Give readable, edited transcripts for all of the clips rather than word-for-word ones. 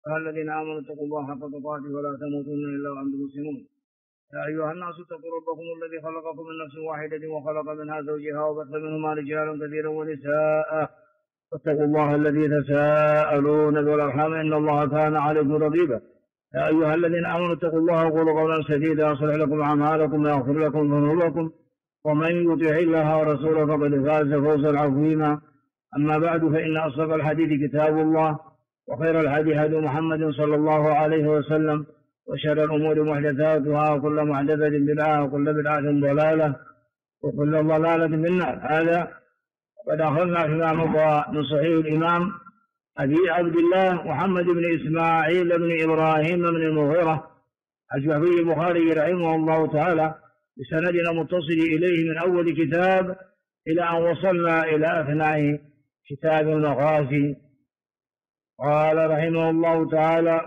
الذين آمنوا اتقوا الله حق تقاته ولا تموتن إلا وأنتم مسلمون. يا أيها الناس اتقوا ربكم الذي خلقكم من نفس واحدة وخلق منها زوجها وبث منهما رجالا كثيرا ونساء، واتقوا الله الذي تساءلون به والأرحام إن الله كان عليكم رقيبا. يا أيها الذين آمنوا اتقوا الله وقولوا قولا سديدا يصلح لكم أعمالكم ويغفر لكم ذنوبكم، ومن يطع الله ورسوله فقد فاز فوزا عظيما. أما بعد، فإن أصدق الحديث كتاب الله، وخير الهدي هدي محمد صلى الله عليه وسلم، وشر الأمور محدثاتها، وكل محدثة بدعة، وكل بدعة ضلالة، وكل ضلالة في النار. هذا قد أخذنا فيما مضى من صحيح الإمام أبي عبد الله محمد بن إسماعيل بن إبراهيم بن المغيرة الجعفي البخاري رحمه الله تعالى بسندنا متصل إليه من أول كتاب إلى أن وصلنا إلى أثناء كتاب المغازي. قال رحمه الله تعالى: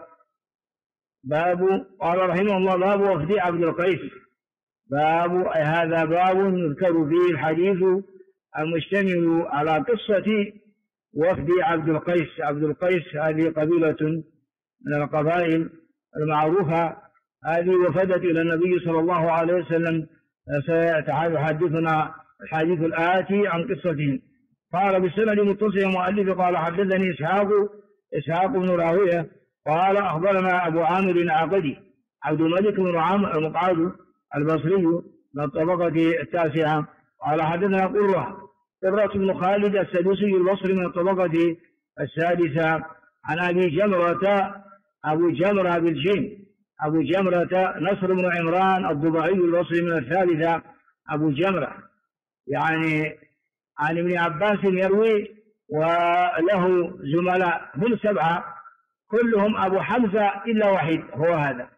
قال رحمه الله: باب وفد عبد القيس. هذا باب يذكر فيه الحديث المشتمل على قصة وفد عبد القيس. عبد القيس هذه قبيلة من القبائل المعروفة، هذه وفدت إلى النبي صلى الله عليه وسلم. سيحدثنا الحديث الآتي عن قصته. قال بالسند متصل المؤلف: قال حدثني إسحاق بن راهويه قال أخبرنا أبو عامر العقدي عبد الملك بن عامر المقعد البصري من الطبقة التاسعة. قال حدثنا قرة بن خالد السدوسي البصري من الطبقة السادسة عن أبو جمرة بالجيم أبو جمرة نصر بن عمران الضبعي البصري من الثالثة أبو جمرة، يعني عن ابن عباس يروي، وله زملاء هم 7 كلهم أبو حمزة إلا واحد هو هذا.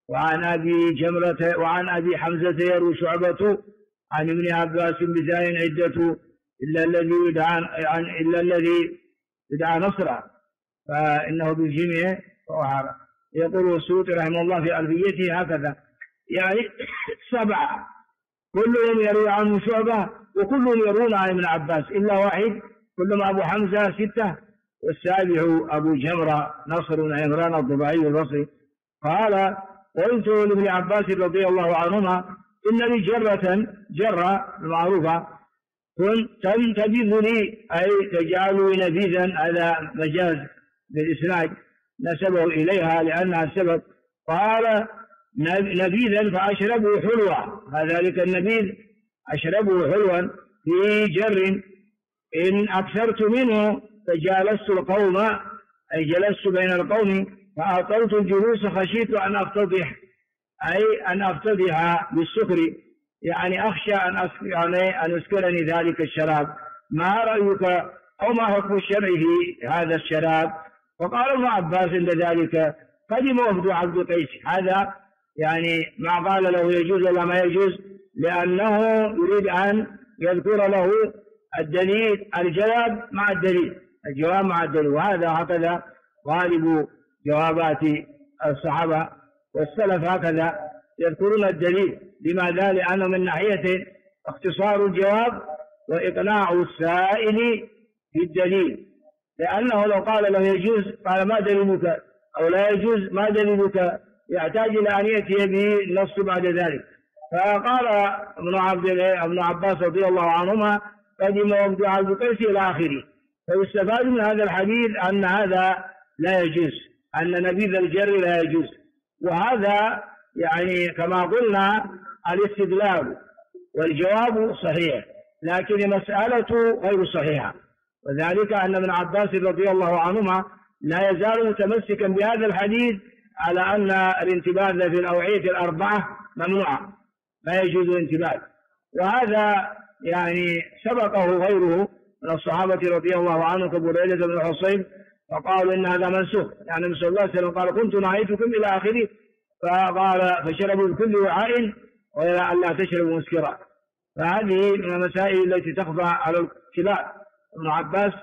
وعن أبي حمزة يروي شعبة عن ابن عباس بزاي عدة إلا الذي يدعى نصرا فإنه بالجميع وهذا. يقول السيوطي رحمه الله في ألفيته هكذا، يعني 7 كلهم يروي عن شعبة وكلهم يروون عن ابن عباس إلا واحد، كلهم أبو حمزة 6 والسابع أبو جمرة نصر بن عمران الضبعي البصري. قال: قلت لابن عباس رضي الله عنهما: إن لي جرة المعروفة تنتبذ لي، أي تجعل نبيذا، هذا مجاز بالإسناد نسبه إليها لأنها السبب. قال: نبيذا فأشربه حلوة، ذلك النبيذ أشربه حلوا في جر إن أكثرت منه فجالست القوم، أي جلست بين القوم فأطلت الجلوس خشيت أن أفتضح بالسكر، يعني أخشى أن يسكرني ذلك الشراب. ما رأيك أو ما حكم الشرع في هذا الشراب؟ فقال ابن عباس عند ذلك: قدم وفد عبد القيس. هذا يعني ما قال له يجوز ولا ما يجوز، لأنه يريد أن يذكر له الدليل، الجواب مع الدليل، وهذا هكذا غالب جوابات الصحابة والسلف، هكذا يذكرون الدليل. لماذا؟ لأنه من ناحية اختصار الجواب وإقناع السائل بالدليل، لأنه لو قال له يجوز قال: ما دليلك؟ أو لا يجوز ما دليلك؟ يحتاج إلى أن يأتي به النص بعد ذلك. فقال ابن عباس رضي الله عنهما: قدم وفد عبد القيس إلى آخره. فيستفاد من هذا الحديث أن هذا لا يجوز، أن نبيذ الجر لا يجوز. وهذا يعني كما قلنا الاستدلال والجواب صحيح، لكن المسألة غير صحيحة، وذلك أن ابن عباس رضي الله عنهما لا يزال متمسكا بهذا الحديث على أن الانتباذ في الأوعية 4 ممنوعة، لا يجوز الانتباذ. وهذا يعني سبقه غيره من الصحابة رضي الله عنهم كبريدة بن الحصين، فقالوا إن هذا منسوخ، يعني النبي صلى الله عليه وسلم قال: كنت نهيتكم إلى آخره، فقال: فشربوا بكل وعاء وإلى أن لا تشربوا مسكرا. فهذه من المسائل التي تخفى على الكبار. ابن عباس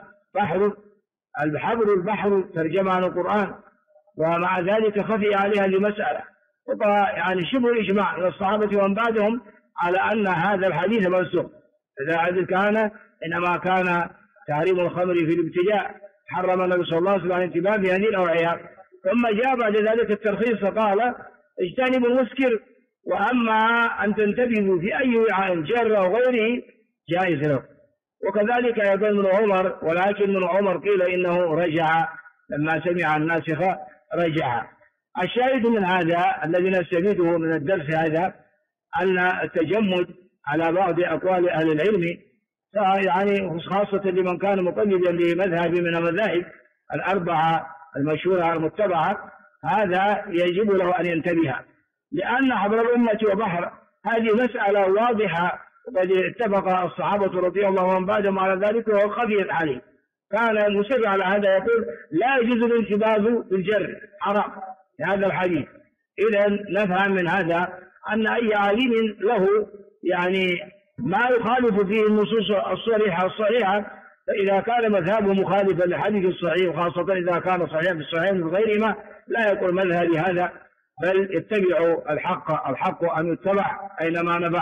البحر ترجمة عن القرآن، ومع ذلك خفي عليها لمسألة، يعني شبه الإجماع من الصحابة ومن بعدهم على أن هذا الحديث منسوخ. إذا كان إنما كان تحريم الخمر في الابتداء، حرم النبي صلى الله عليه وسلم الانتباه بهذه الأوعية، ثم جاء بعد ذلك الترخيص فقال اجتنبوا المسكر، وأما أن تنتبهوا في أي وعاء جر أو غيره جائز له. وكذلك أيضا ابن عمر، ولكن ابن عمر قيل إنه رجع لما سمع الناسخ رجع. الشاهد من هذا الذي نستفيده من الدرس هذا أن التجمد على بعض أقوال أهل العلم، يعني خاصة لمن كان مقلدا لمذهب من المذاهب الأربعة المشهورة المتبعة، هذا يجب له أن ينتبه، لأن حبر الأمة وبحر هذه مسألة واضحة، وقد اتفق الصحابة رضي الله عنهم بعدهم على ذلك، وهو خفي عليه، كان مصر على هذا، يقول لا يجوز الانتباز بالجر، حرام هذا الحديث. إذا نفهم من هذا أن أي عالم له يعني ما يخالف فيه النصوص الصحيحة، فإذا كان مذهبه مخالفا للحديث الصحيح، وخاصة إذا كان صحيحا في الصحيح من غيرهما، لا يقول مذهبي هذا، بل اتبعوا الحق أن يتبع أينما نبع.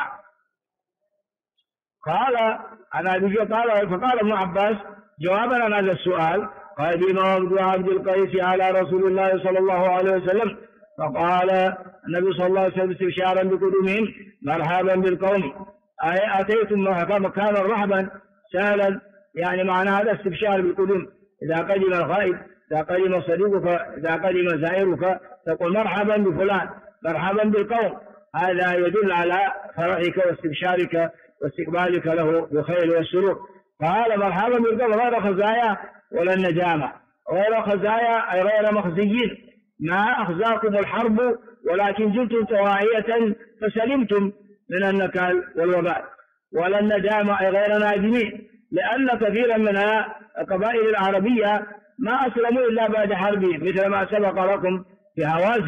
قال فقال ابن عباس جوابا عن هذا السؤال، قال بما عبد القيس على رسول الله صلى الله عليه وسلم، فقال النبي صلى الله عليه وسلم استبشارا بقدومهم مرحبا بالقوم، أتيتم مكانا رحبا سهلا، يعني معنى هذا استبشار بالقدوم، إذا قدم الغائب، إذا قدم صديقك، إذا قدم زائرك تقول مرحبا بفلان، مرحبا بالقوم، هذا يدل على فرحك واستبشارك واستقبالك له بخير والسرور. قال مرحبا بالقوم غير خزايا ولا الندامة، غير خزايا أي غير مخزيين، ما أخزاكم الحرب ولكن جلتم طواعية فسلمتم من النكال والوبال، ولا الندامة أي غير نادمين، لأن كثيرا من القبائل العربية ما أسلموا إلا بعد حربهم، مثل ما سبق لكم في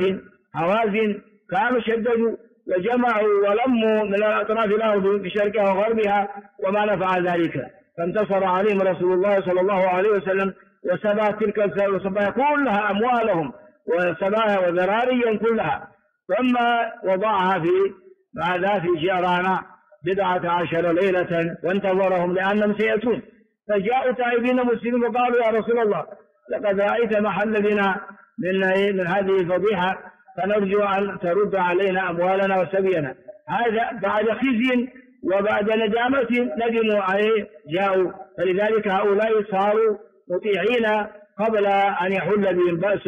هوازن كانوا شددوا وجمعوا ولموا من الأطراف الأرض بشرقها وغربها وما نفع ذلك، فانتصر عليهم رسول الله صلى الله عليه وسلم وسبى تلك السبايا كلها أموالهم وسبايا وذراريا كلها، ثم وضعها في جيران 11 ليلة وانتظرهم لأنهم سيأتون، فجاءوا تائبين مسلمين وقالوا يا رسول الله لقد رأيت محل بنا من هذه الفضيحة، فنرجو أن ترد علينا أموالنا وسبينا. هذا بعد خزي وبعد ندامة ندموا عليه جاءوا، فلذلك هؤلاء صاروا مطيعين قبل أن يحل بهم بأس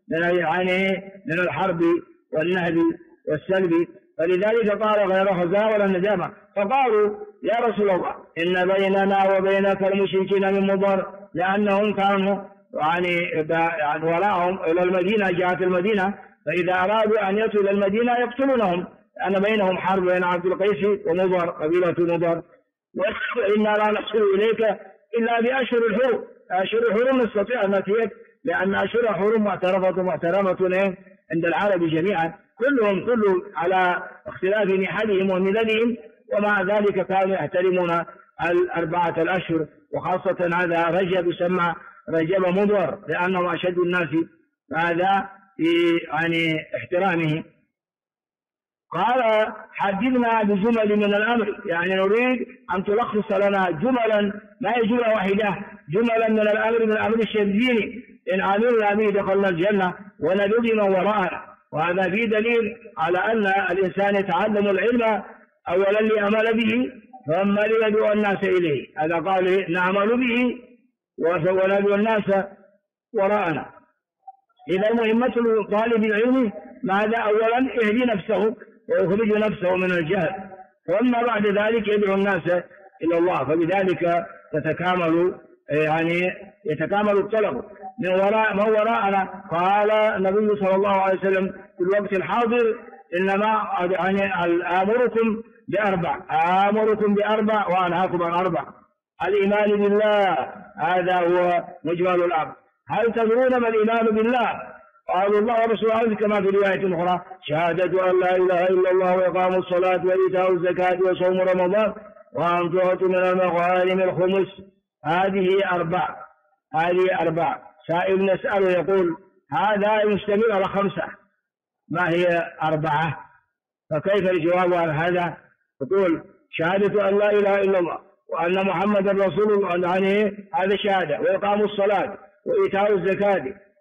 من الحرب والنهب والسلب، فلذلك قال غير خزاء ولا الندامة. فقالوا يا رسول الله إن بيننا وبينك المشركين من مضر، لأنهم كانوا يعني وراءهم إلى المدينة، جاءت المدينة، فإذا أرادوا أن يأتوا إلى المدينة يقتلونهم، لأن بينهم حرب بين عبد القيس ومضر، قبيلة مضر، وإنا لا نصل إليك إلا بأشهر الحرم، أشهر الحرم نستطيع أن نأتيك، لأن أشهر الحرم محترمة عند العرب جميعا، كلهم على اختلاف نحلهم ومللهم، ومع ذلك كانوا يحترمون 4 الأشهر، وخاصة هذا رجب يسمى رجب مضر، لأنهم أشد الناس هذا في يعني احترامه. قال حدثنا بجمل من الأمر، يعني نريد أن تلخص لنا جملا، ما هي جملة واحدة، جملا من الأمر، من الأمر الشرعي، إن عملنا به دخلنا الجنة وندعو من وراءنا. وهذا فيه دليل على أن الإنسان يتعلم العلم أولا ليعمل به، ثم ليدعو الناس إليه، هذا قال نعمل به وندعو الناس وراءنا. إذا مهمة طالب العلم ماذا؟ أولا يهدي نفسه ويخرج نفسه من الجهل، ثم بعد ذلك يدعو الناس إلى الله، فبذلك يتكامل الطلب من وراءنا. قال النبي صلى الله عليه وسلم في الوقت الحاضر إنما آمركم بأربع وأنهاكم عن 4. الإيمان بالله، هذا هو مجمل الأمر. هل تدرون ما الإيمان بالله؟ قالوا الله ورسوله، كما في رواية أخرى شهادة أن لا إله إلا الله وإقام الصلاة وإيتاء الزكاة وصوم رمضان وأن تعطوا من المغانم الخمس. هذه 4. سائل نسأله يقول هذا يشتمل على 5، ما هي 4؟ فكيف الجواب على هذا؟ يقول شهادة أن لا إله إلا الله وأن محمد رسول الله، يعني هذا شهادة، وإقام الصلاة وإيتاء الزكاة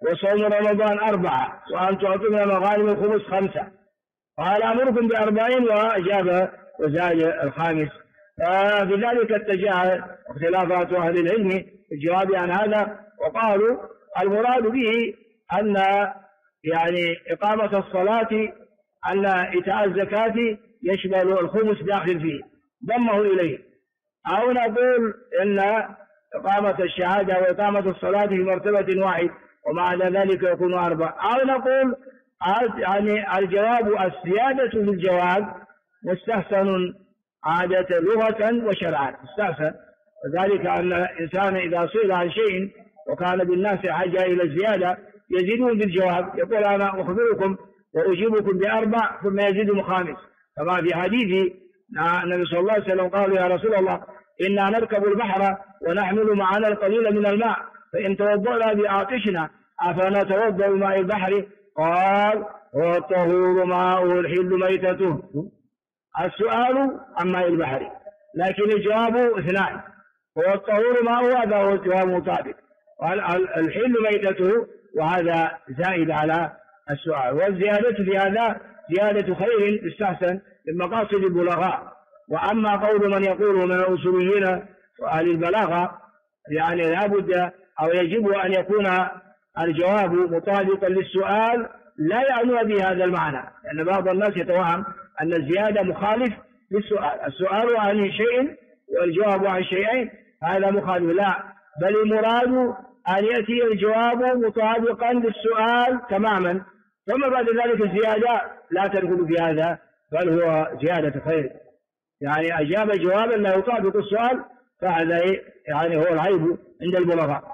وصوم رمضان 4 وأن تعطون مغانم الخمس 5. قال أمركم ب40 وأجاب وزاد الخامس. بذلك اتجه اختلافات أهل العلم في الجواب عن هذا، وقالوا المراد به أن يعني إقامة الصلاة أن إيتاء الزكاة يشمل الخمس داخل فيه ضمه إليه، أو نقول إن إقامة الشهادة وإقامة الصلاة في مرتبة واحد ومع ذلك يكون 4، أو نقول يعني الجواب الزيادة في الجواب مستحسن عادة لغة وشرعا مستحسن، وذلك أن الإنسان إذا سئل عن شيء وكان بالناس حاجة إلى الزيادة يزيدون بالجواب، يقول أنا أخبركم وأجيبكم ب4 ثم يزيد 5، كما في حديث النبي صلى الله عليه وسلم قالوا يا رسول الله إنا نركب البحر ونحمل معنا القليل من الماء فإن توضأنا بعاطشنا أفنتوضأ بماء البحر؟ قال هو الطهور ماؤه الحل ميتته. السؤال عن ماء البحر، لكن الجواب 2، هو الطهور ماؤه هذا هو الجواب مطابق، الحل ميتته وهذا زائد على السؤال، والزيادة في هذا زيادة خير استحسن من مقاصد البلغاء. وأما قول من يقول من الأصوليين وأهل البلاغة يعني لا بد أو يجب أن يكون الجواب مطابقا للسؤال لا يعني بهذا المعنى، لأن بعض الناس يتوهم أن الزيادة مخالف للسؤال، السؤال عن شيء والجواب عن شيئين هذا مخالف، لا بل المراد أن يأتي الجواب مطابقا للسؤال تماما، ثم بعد ذلك الزيادة لا تدخل في هذا بل هو زيادة خير، يعني أجاب جوابا لا يطابق السؤال فهذا يعني هو العيب عند البلغاء.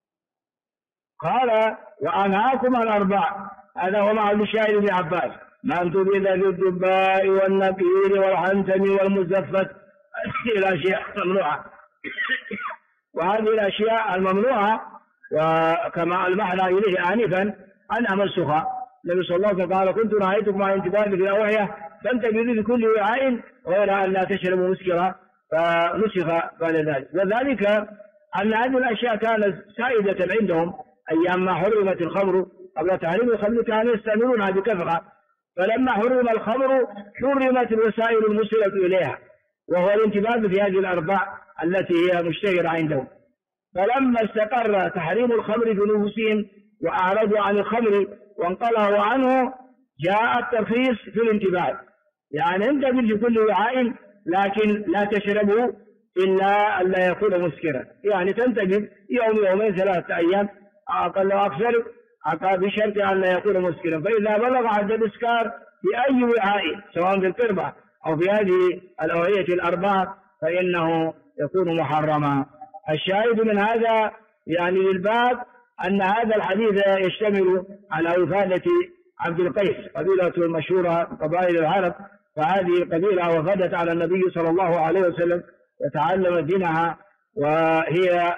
قال وأنهاكم عن 4، هذا هو محل الشاهد ابن عباس، ما أنتم بذا الدباء والنقير والحنتم والمزفت إلى أشياء ممنوعة، وهذه الأشياء الممنوعة وكما المحنى إليه آنفا أن أمسها. النبي صلى الله عليه وسلم قال كنت نهيتكم عن انتباه في الأوعية فانتبذوا في كل وعاء غير أن لا تشربوا مسكرا فنسخ بعد ذلك، وذلك أن هذه الأشياء كانت سائدة عندهم أيام ما حرمت الخمر، قبل تحريم الخمر كانوا يستعملونها بكثرة، فلما حرم الخمر حرمت الوسائل الموصلة إليها وهو الانتباه في هذه ال4 التي هي مشتهرة عندهم، فلما استقر تحريم الخمر في نفوسهم وأعرضوا عن الخمر وانقلعوا عنه جاء الترخيص في الانتباه، يعني انتبه في كل وعاء لكن لا تشربه إلا أن لا يكون مسكرا، يعني تنتبه يوم يومين 3 أيام أقل أكثر بشرط أن لا يكون مسكرا، فإذا بلغ حد الإسكار في أي وعاء سواء في القربة أو في هذه الأوعية ال4 فإنه يكون محرما. الشاهد من هذا يعني للباب أن هذا الحديث يشتمل على وفادة عبد القيس قبيلة مشهورة قبائل العرب، فهذه القبيلة وفدت على النبي صلى الله عليه وسلم وتعلمت دينها، وهي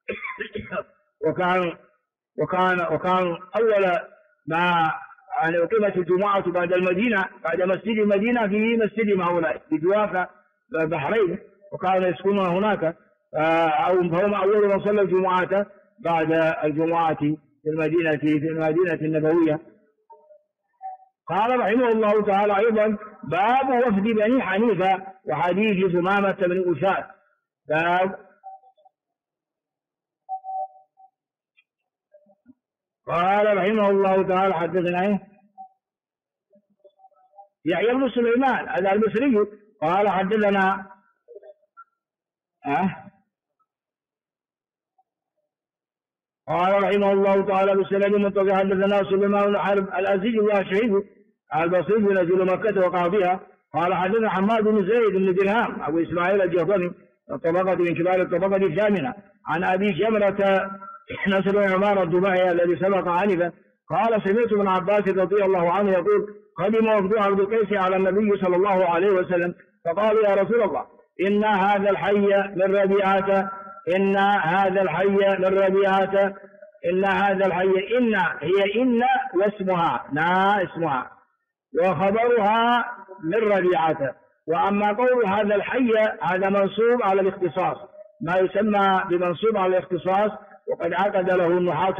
وكان أول ما يعني أقيمت الجمعة بعد المدينة بعد مسجد المدينة في مسجد هؤلاء في جوافة بحرين، وكانوا يسكنون هناك فهم أول من صلى الجمعة بعد الجمعة في المدينة النبوية. قال رحمه الله تعالى أيضا باب وفد بني حنيفة وحديث ثمامة بن أساد. باب قال رحمه الله تعالى حدثنا يحيى بن سليمان هذا المصري قال حدثنا قال رحمه الله تعالى بسند منطقة حدثنا سليمان بن حرب الأزدي والشهيد البصري نزل مكة وقع بها. قال حدثنا حماد بن زيد بن درهم أبو إسماعيل الجهضمي الطبقة من كبار الطبقة الثامنة عن أبي جمرة نصر بن عمار الدبائي الذي سبق عنفا قال سمعت ابن عباس رضي الله عنه يقول قدم وفد عبد القيس على النبي صلى الله عليه وسلم فقالوا يا رسول الله إن هذا الحي من ربيعة إن هذا الحي من ربيعة إن هذا الحي إن هي إن واسمها لا اسمها وخبرها من ربيعة. وأما قول هذا الحي هذا منصوب على الاختصاص ما يسمى بمنصوب على الاختصاص، وقد عقد له النحاة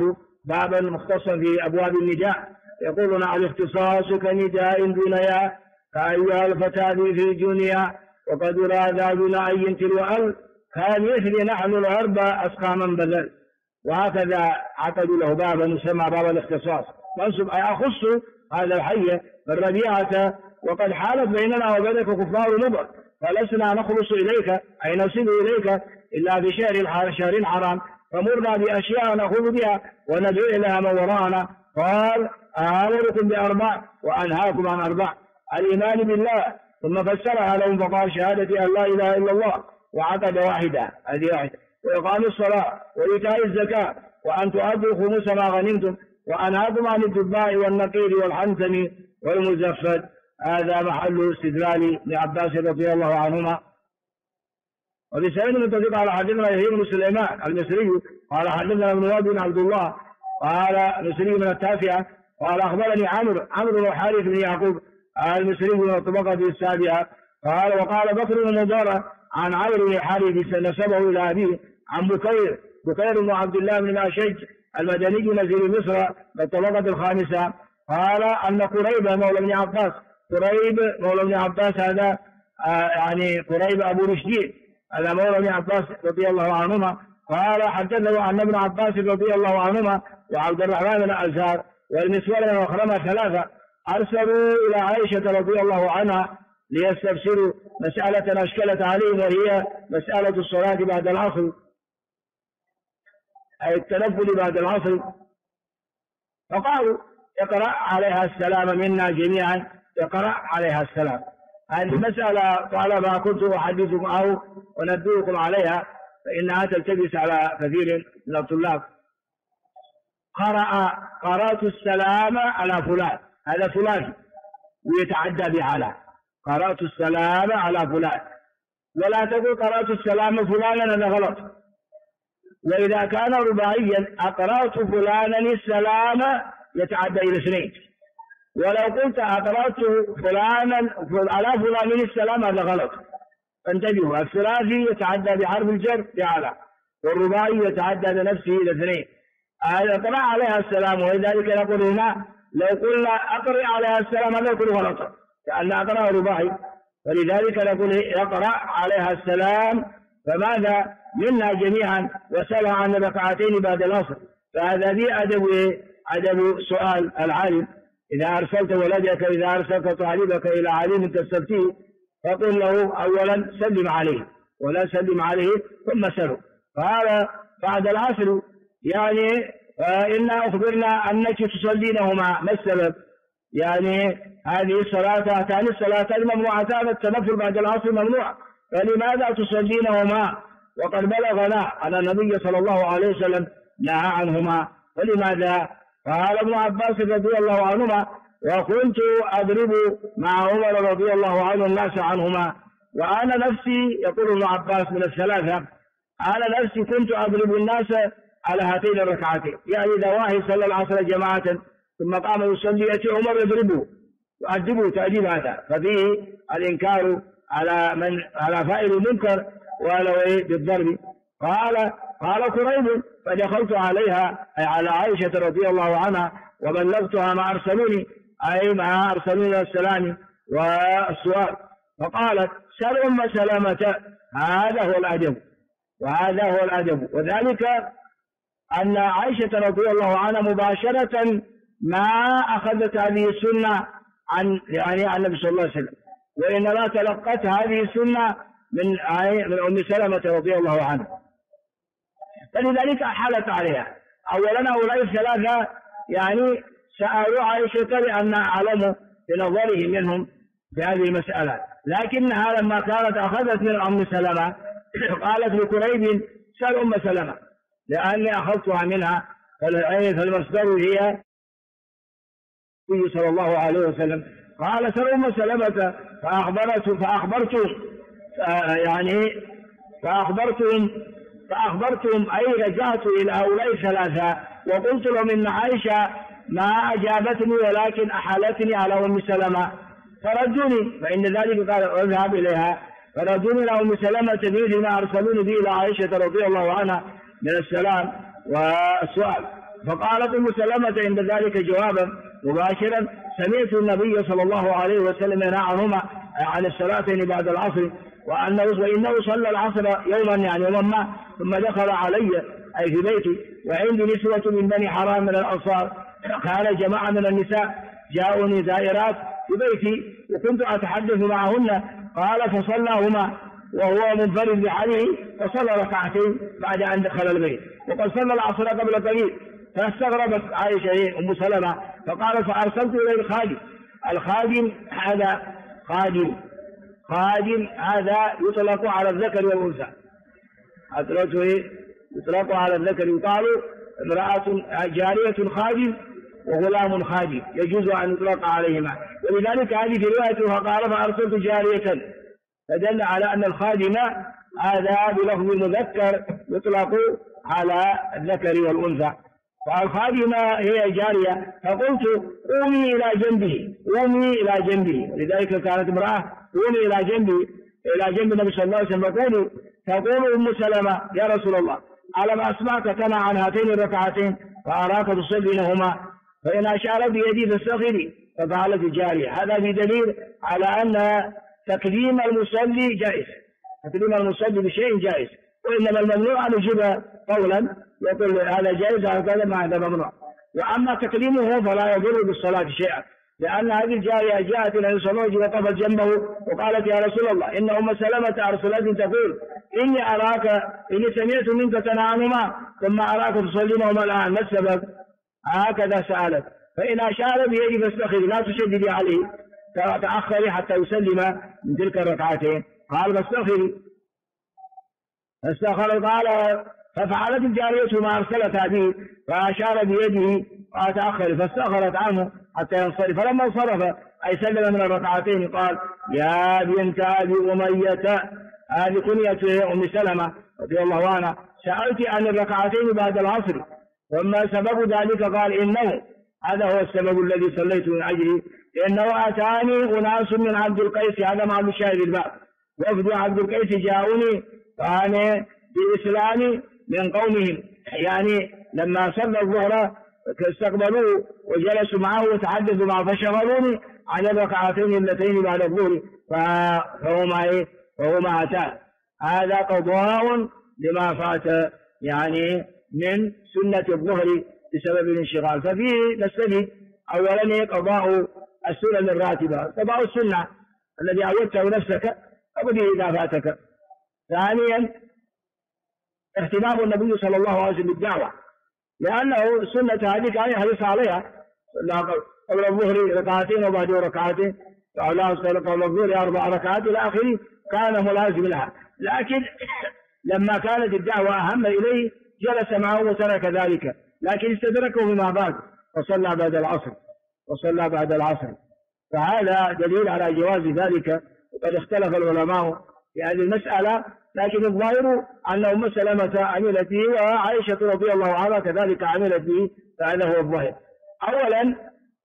بابا مختصا في أبواب النداء، يقولون الاختصاص كنداء دون يا كأيها الفتاة في الدنيا وقد أراد دون أي تلو كان مثل نحن الغرب أسقى من بذل. وهكذا عقدوا له بابا يسمى باب الاختصاص، منصب أي أخص هذا الحي بالربيعة وقد حالت بيننا وبينك كفار مضر، فلسنا نخلص إليك أي نصل إليك إلا بشهر حرام، فمرنا بأشياء نأخذ بها وندعو إليها من وراءنا. قال آمركم بأربع وأنهاكم عن أربع: الإيمان بالله، ثم فسرها لهم فقال شهادة أن لا إله إلا الله، وعقد واحدة هذه واحدة، وإقام الصلاة وإيتاء الزكاة وأن تؤدوا خمس ما غنمتم، وأنهاكم عن الدباء والنقير والحنتم والمزفت. هذا محل استدلال لعباس رضي الله عنهما. وبسند متفق على حدثنا يحيى بن سليمان المصري قال حدثنا ابن وهب بن عبد الله قال المصري من التاسعة قال أخبرني عمرو بن الحارث بن يعقوب المصري من الطبقة السابعة قال وقال بكر بن مضارة عن عمرو بن الحارث نسبه إلى أبيه عن بكير بن عبد الله بن الأشج المدني نزيل مصر بالطبقة الخامسة قال أن قريب مولى بن عباس، قريب مولى بن عباس هذا يعني قريب أبو رشدين هذا مولى بن عباس رضي الله عنهما قال حدثه عن ابن عباس رضي الله عنهما وعبد الرحمن بن الأزهر والمسور بن مخرمة ثلاثة أرسلوا إلى عائشة رضي الله عنها ليستفسروا مسألة أشكلت عليهم، وهي مسألة الصلاة بعد العصر أي التنفل بعد العصر، فقالوا اقرأ عليها السلام منا جميعا، اقرأ عليها السلام. هذه المسألة طالما كنت أحدثكم أو أنبئكم عليها فإنها تلتبس على كثير من الطلاب. قرأت السلام على فلان، هذا ثلاثي ويتعدى بعلى، قرأت السلام على فلان، ولا تقول قرأت السلام فلانا، هذا غلط. وإذا كان رباعيا أقرأت فلانا السلام يتعدى إلى اثنين، ولو قلت أقرأت فلانا على فلان السلام هذا غلط. فانتبهوا، الثلاثي يتعدى بحرف الجر بعلى، والرباعي يتعدى بنفسه إلى اثنين. اقرأ عليها السلام، ولذلك نقول هنا لو قلنا أقرأ عليها السلام هذا يكون غلطا لأن أقرأ رباعي، ولذلك نقول يقرأ عليها السلام فماذا منا جميعا وسألها عن ركعتين بعد العصر. فهذا به أدب سؤال العالم. إذا أرسلت ولدك، إذا أرسلت طالبك إلى عالم تستفتيه فقل له أولا سلم عليه، ولا سلم عليه ثم سله. قال بعد العصر يعني إنا أخبرنا أنك تصلينهما، ما السبب؟ يعني هذه الصلاة كان الصلاتان ممنوعتان، التنفل بعد العصر ممنوع، فلماذا تصلينهما وقد بلغنا أن النبي صلى الله عليه وسلم نهى عنهما؟ ولماذا؟ قال ابن عباس رضي الله عنهما وكنت أضرب مع عمر رضي الله عنه الناس عنهما، وأنا نفسي، يقول ابن عباس من الثلاثة، أنا نفسي كنت أضرب الناس على هاتين الركعتين. يعني إذا واحد صلى العصر جماعة ثم قام يصلي يأتي عمر يضربه يؤدبه تأديب هذا، ففيه الإنكار على فاعل المنكر ولو بالضرب. قال قريب فدخلت عليها أي على عائشة رضي الله عنها وبلغتها ما أرسلوني أي ما أرسلوني السلام والسؤال، فقالت سل أم سلامة. هذا هو الأدب، وهذا هو الأدب، وذلك أن عائشة رضي الله عنها مباشرة ما أخذت هذه السنة عن النبي صلى الله عليه وسلم، وإنما تلقت هذه السنة من أم سلمة رضي الله عنها، فلذلك أحالت عليها. أولا هؤلاء الثلاثة يعني سألوا عائشة لأن أعلموا بنظره منهم في هذه المسألة، لكنها لما كانت أخذت من أم سلمة قالت لقريب سأل أم سلمة لأني أخذتها منها، فالمصدر هي النبي صلى الله عليه وسلم. قال سأل أم سلمة فأخبرتهم أي رجعت إلى هؤلاء الثلاثة وقلت لهم إن عائشة ما أجابتني ولكن أحالتني على أم سلمة فردوني، فإن ذلك قال اذهب إليها، فردوني إلى أم سلمة بإذن ما أرسلوني به إلى عائشة رضي الله عنها من السلام والسؤال. فقالت أم سلمة عند ذلك جوابا مباشرا: سمعت النبي صلى الله عليه وسلم ينهى عنهما عن الصلاتين بعد العصر، وإنه صلى العصر يوما يعني يوما ما، ثم دخل علي أي في بيتي وعندي نسوة من بني حرام من الأنصار، كان جماعة من النساء جاءوني زائرات في بيتي وكنت أتحدث معهن. قال: فصلاهما وهو منفرد بحاله، فصلى ركعتين بعد أن دخل البيت، وقد صلى العصر قبل قليل. فاستغربت عائشة أم سلمة فقالت: فأرسلت إليه الخادم. الخادم هذا خادم هذا يطلق على الذكر والأنثى، يطلق على الذكر، يقال امرأة جارية خادم وغلام خادم، يجوز أن يطلق عليهما. ولذلك هذه في روايتها قال: فأرسلت جارية، فدل على أن الخادم هذا بلفظ المذكر يطلق على الذكر والأنثى. فالخادمة هي جارية، فقلت: قومي إلى جنبه، ولذلك كانت امرأة قومي إلى جنب النبي صلى الله عليه وسلم. تقول أم سلمة: يا رسول الله، ألم أسمعك تنهى عن هاتين الركعتين فأراك تصلينهما، فإن أشار بيدي فاستغفري. ففعلت الجارية. هذا بدليل على أن تقديم المصلي جائز، تقديم المصلي بشيء جائز، وإنما الممنوع أن يجيب قولا يقول هذا جائز هذا ما هذا ممنوع. وأما تقديمه فلا يضر بالصلاة شيئا، لأن هذه الجارية جاءت إلى صلى الله عليه وسلم وقفت جنبه وقالت: يا رسول الله، إن أم سلمة أرسلت تقول: إني سمعت منك تنهى عنهما ثم أراك تصلينهما الآن، ما السبب؟ هكذا سألت. فإن أشار بيدي فاستخري، لا تشددي عليه، تأخري حتى يسلم من تلك الركعتين. قال: فاستخري. قال: ففعلت الجارية ما أرسلتها به، فأشار بيده وتأخر، فاستأخرت عنه حتى ينصرف. فلما انصرف أي سلم من الركعتين قال: يا بنت أبي أمية، هذه كنية أم سلمة رضي الله عنها، سألت عن الركعتين بعد العصر، وما سبب ذلك؟ قال: إنه هذا هو السبب الذي صليت من أجله، إنه أتاني أناس من عبد القيس، هذا مع مشاهد الباب، وفد عبد القيس جاءوني فأنا بإسلام من قومهم، يعني لما صلى الظهر استقبلوه وجلسوا معه وتحدثوا معه، فشغلوني عن الركعتين اللتين بعد الظهر فهما أتان. هذا قضاء لما فات يعني من سنة الظهر بسبب الانشغال. ففيه نستفيد أولا قضاء السنن الراتبة، قضاء السنة الذي عودته نفسك فقضيه إذا فاتك. ثانيا اهتمام النبي صلى الله عليه وسلم بالدعوة، لأنه السنة هذه كان يحرص عليها، قبل الظهر ركعتين وبعده ركعتين، قبل الظهر 4 ركعات إلى آخره، كان ملازم لها. لكن لما كانت الدعوة أهم إليه جلس معه وترك ذلك، لكن استدركه فيما بعد وصلى بعد العصر. فهذا دليل على جواز ذلك، وقد اختلف العلماء في هذه المسألة، لكن الظاهر أن أم سلمة عملت به وعائشة رضي الله عنها كذلك عملت به، فهذا هو الظاهر. أولا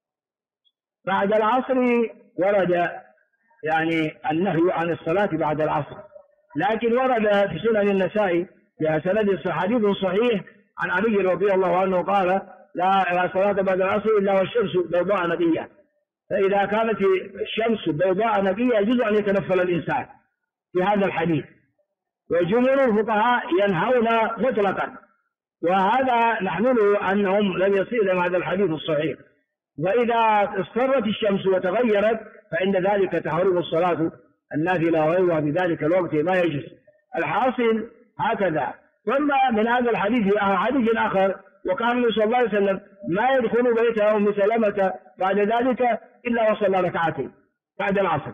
بعد العصر ورد يعني النهي عن الصلاة بعد العصر، لكن ورد في سنن النسائي بسند حديث صحيح عن علي رضي الله عنه قال: لا صلاة بعد العصر إلا والشمس بيضاء نقية. فإذا كانت الشمس بيضاء نقية يجوز أن يتنفل الإنسان في هذا الحديث، وجمهور الفقهاء ينهون مطلقا، وهذا نحمله أنهم لم يصل إلى هذا الحديث الصحيح. وإذا اصفرت الشمس وتغيرت فإن ذلك تحرم الصلاة النافلة وغيرها في ذلك الوقت ما يجوز. الحاصل هكذا. ثم من هذا الحديث حديث آخر، وكان النبي صلى الله عليه وسلم ما يدخل بيت أم سلمة بعد ذلك إلا وصلى ركعتين بعد العصر.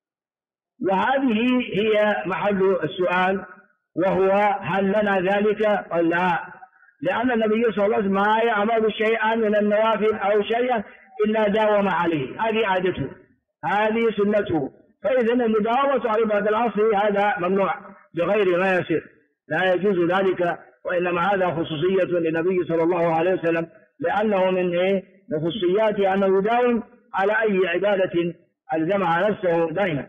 وهذه هي محل السؤال، وهو هل لنا ذلك أو لا؟ لأن النبي صلى الله عليه وسلم ما يعمل شيئا من النوافل أو شيئا إلا داوم عليه، هذه عادته، هذه سنته. فإذا المداومة على بعد العصر هذا ممنوع بغير ما يصير، لا يجوز ذلك، وإنما هذا خصوصية للنبي صلى الله عليه وسلم، لأنه من خصوصياته أنه يداوم على أي عبادة ألزمها نفسه دائما.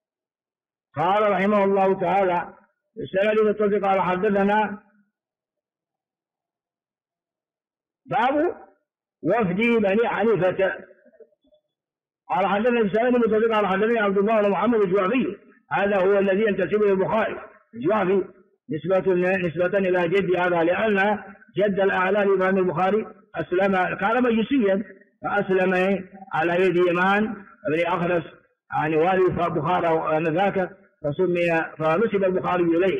قال رحمه الله تعالى: السند المتفق على حدثنا باب وفد بني حنيفة. قال حدثنا إسماعيل بن صديق قال حدثني عبد الله بن محمد الجعفي، هذا هو الذي ينتسب إلى البخاري. الجعفي نسبة إلى جدي هذا، لأن جد الأعلى لإمام البخاري أسلم، كان مجوسيا فأسلم على يد إيمان بن أخنس يعني والي بخارى آنذاك، فنسب البخاري إليه.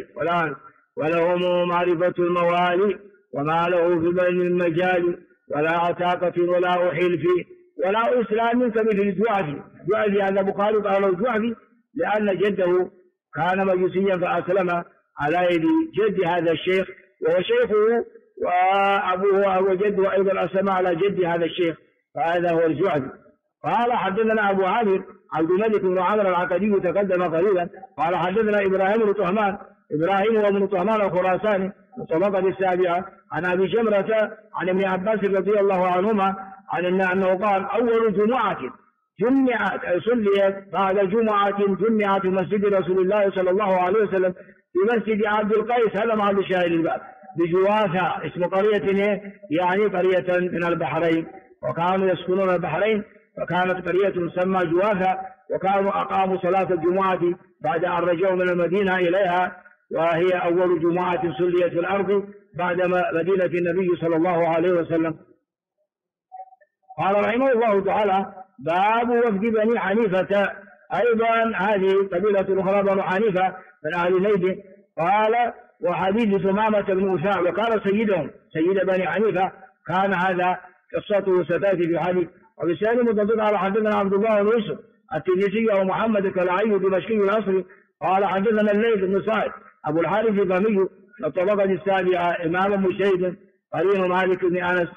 ولهم معرفة الموالي وما له في بين المجال، ولا عتاقة ولا حلف ولا إسلام كمثل الجعفي. الجعفي هذا البخاري قال له الجعفي لأن جده كان مجوسيا فأسلم على يد جد هذا الشيخ، وهو شيخه وأبوه وجده أيضا أسلم على جد هذا الشيخ، فهذا هو الجعفي. قال حدثنا أبو عامر عبد الملك بن عمرو العقدي تقدم قليلا. قال حدثنا إبراهيم بن طهمان، إبراهيم وابن طهمان الخراساني الطبقة السابعة، عن أبي جمرة عن ابن عباس رضي الله عنهما عن أنه قال أول جمعة جمعت صليت بعد جمعة جمعت في مسجد رسول الله صلى الله عليه وسلم في مسجد عبد القيس، هذا محل شاهد الباب، بجوافة اسم قرية يعني قرية من البحرين، وكانوا يسكنون البحرين، فكانت قرية تسمى جوافة، وكانوا أقاموا صلاة الجمعة بعد أن رجعوا من المدينة إليها، وهي أول جمعة صليت في الأرض بعد مدينة النبي صلى الله عليه وسلم. قال رحمه الله تعالى باب وفد بني حنيفة، أيضا هذه قبيلة أخرى بنو حنيفة من أهل نيد. قال وحديث ثمامة بن أساع وكان سيدهم سيد بني حنيفة، كان هذا قصته ستأتي في حديث. وبسالم متصل على حدثنا عبد الله بن يوسف التنيسي ومحمد الكلاعي الدمشقي الأصلي قال حدثنا الليث بن سعد أبو الحارث البامي الطبقة السابعة إمام مجتهد قرين مالك بن أنس،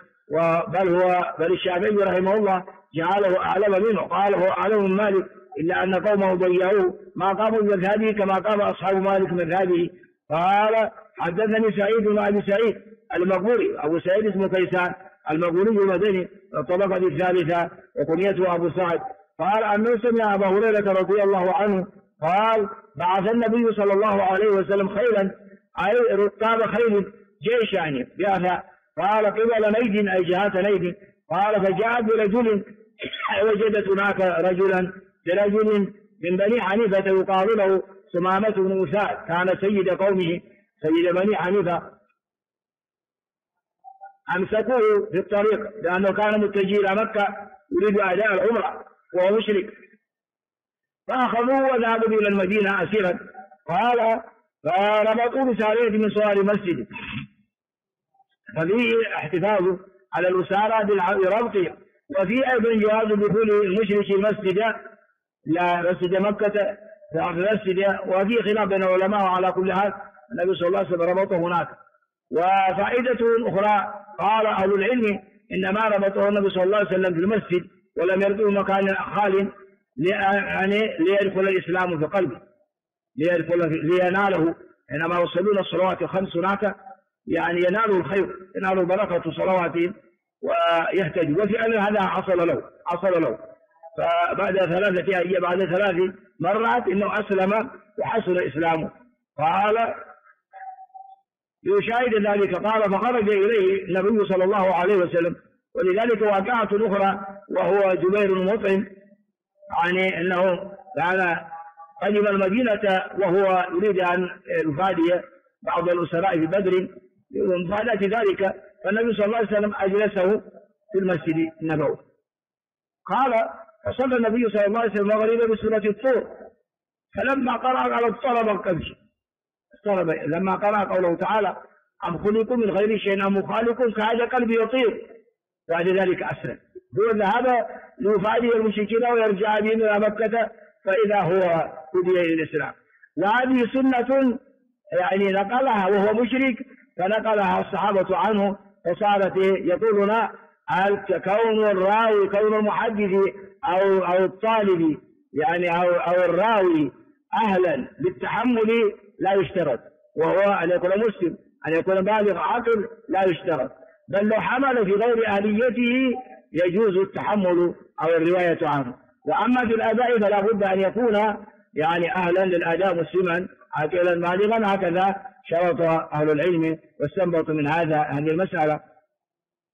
بل الشافعي رحمه الله جعله أعلم منه، قال هو أعلم من مالك إلا أن قومه ضيعوه ما قاموا بمذهبه كما قام أصحاب مالك مذهبه. قال حدثني سعيد بن أبي سعيد المقبوري، أبو سعيد اسمه كيسان المقبوري المدني الطبقة الثالثة وكنيته أبو سعد، قال أنه سمع أبا هريرة رضي الله عنه قال بعث النبي صلى الله عليه وسلم خيلا، أي ركاب خيل جيش يعني بعث، قال قبل نيد أي جهات نيد، قال فجاء برجل وجدت هناك برجل من بني حنيفة يقال له ثمامة بن أساع، كان سيد قومه سيد بني حنيفة. أمسكوه في الطريق لأنه كان متجه إلى مكة يريد أداء العمرة وهو مشرك، فأخذوه وذهبوا إلى المدينة أسيرا. قال فربطوا بسارية من سوار المسجد، ففيه احتفاظ على الأسارة بربطه، وفي أيضا جواز دخول المشرك المسجد لا مسجد مكة في المسجد، وفي خلاف بين العلماء. على كل حال النبي صلى الله عليه وسلم ربطه هناك. وفائدة أخرى قال أهل العلم إنما ربطه النبي صلى الله عليه وسلم في المسجد ولم يرده مكان خال يعني ليدخل الإسلام في قلبه، ليناله، إنما يصلون الصلوات الخمس هناك يعني ينال الخير، ينال بركة صلواتهم ويهتدي، وفعلا هذا حصل له. فبعد بعد 3 مرات إنه أسلم وحصل إسلامه. قال يشاهد ذلك، قال فخرج إليه النبي صلى الله عليه وسلم. ولذلك واقعة أخرى وهو جبير المطعم، يعني أنه كان قدم المدينة وهو يريد أن يفادي بعض الأسراء في بدر، ومفاداة ذلك فالنبي صلى الله عليه وسلم أجلسه في المسجد النبوي. قال فصلى النبي صلى الله عليه وسلم المغرب بسورة الطور، فلما قرأ على الطلب القبش لما قرأ قوله تعالى أم خلقوا من غير شيء أم خالقون كهذا قلبي يطير، بعد ذلك أسلم. هو ذهب ليفادي المشركين ويرجع بهم إلى مكة، فإذا هو هدي إلى الإسلام. وهذه سنة يعني نقلها وهو مشرك، فنقلها الصحابة عنه، فصارت يقولون كون الراوي كون المحدث أو الطالب يعني أو الراوي أهلا للتحمل لا يشترط، وهو أن يكون مسلم، أن يكون بالغ عاقل لا يشترط، بل لو حمل في غير أهليته يجوز التحمل أو الرواية عنه. وأما في الأداء فلا بد أن يكون يعني أهلا للأداء مسلما عاقلا بالغا، هكذا شرط أهل العلم واستنبطوا من هذه المسألة.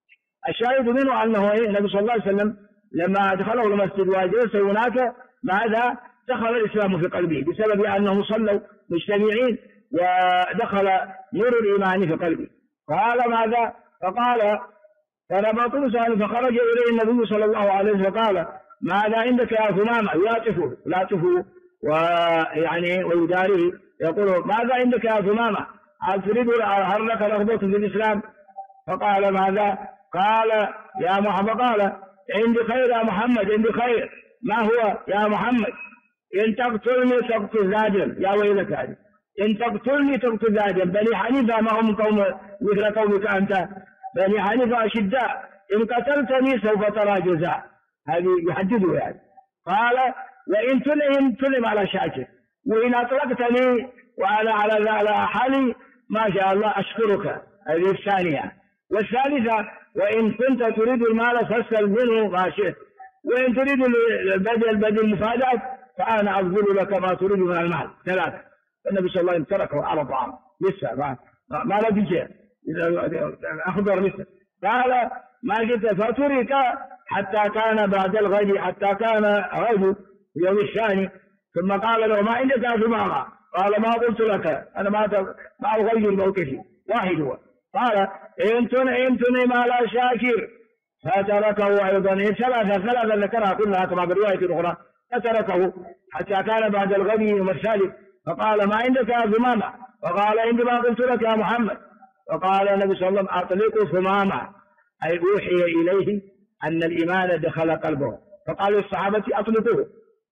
الشاهد منه أنه النبي صلى الله عليه وسلم لما أدخله المسجد وجلس هناك ماذا دخل الإسلام في قلبه بسبب أنهم صلوا مجتمعين ودخل نور الإيمان في قلبه. قال ماذا؟ فقال فلما طلس فخرج إليه النبي صلى الله عليه وسلم فقال ماذا عندك يا ثمامة؟ يعطفه ويعني ويداريه يقول ماذا عندك يا ثمامة؟ هل تريد هل لك رغبة في الإسلام؟ فقال ماذا؟ قال يا محمد قال عندي خير يا محمد عندي خير. ما هو يا محمد؟ إن تقتلني تقتل ذاجل يا ويلك هذه إن تقتلني تقتل ذاجل. بني حنيفة ما هم قوم مثل قومك أنت، بني حنيفة أشداء، إن قتلتني سوف ترى جزاء. هذه يحدده يعني. قال وإن تلم على شاكر، وإن أطلقتني وأنا على حالي ما شاء الله أشكرك. هذه الثانية. والثالثة وإن كنت تريد المال فاسأل منه ما شئت، وإن تريد البدل المفادات فأنا أبذل لك ما تريد من المال. ثلاثة. النبي صلى الله عليه وسلم تركه على طعام لسه ما له شيء أخضر لسه. قال ما جئت فترك حتى كان بعد الغد، حتى كان غد اليوم الثاني. ثم قال له ما عندك يا ثمامة؟ قال ما قلت لك أنا ما أغير موقفي، واحد هو. قال إن تنعم على شاكر فتركه أيضا. ثلاثة ذكرها كلها كما بالرواية الأخرى. فتركه حتى كان بعد الغد يوم الثالث. فقال ما عندك يا ثمامة؟ فقال عندي ما قلت لك يا محمد. فقال النبي صلى الله عليه وسلم أطلقوا ثمامة، أي أوحي إليه أن الإيمان دخل قلبه. فقالوا الصحابة أطلقوه.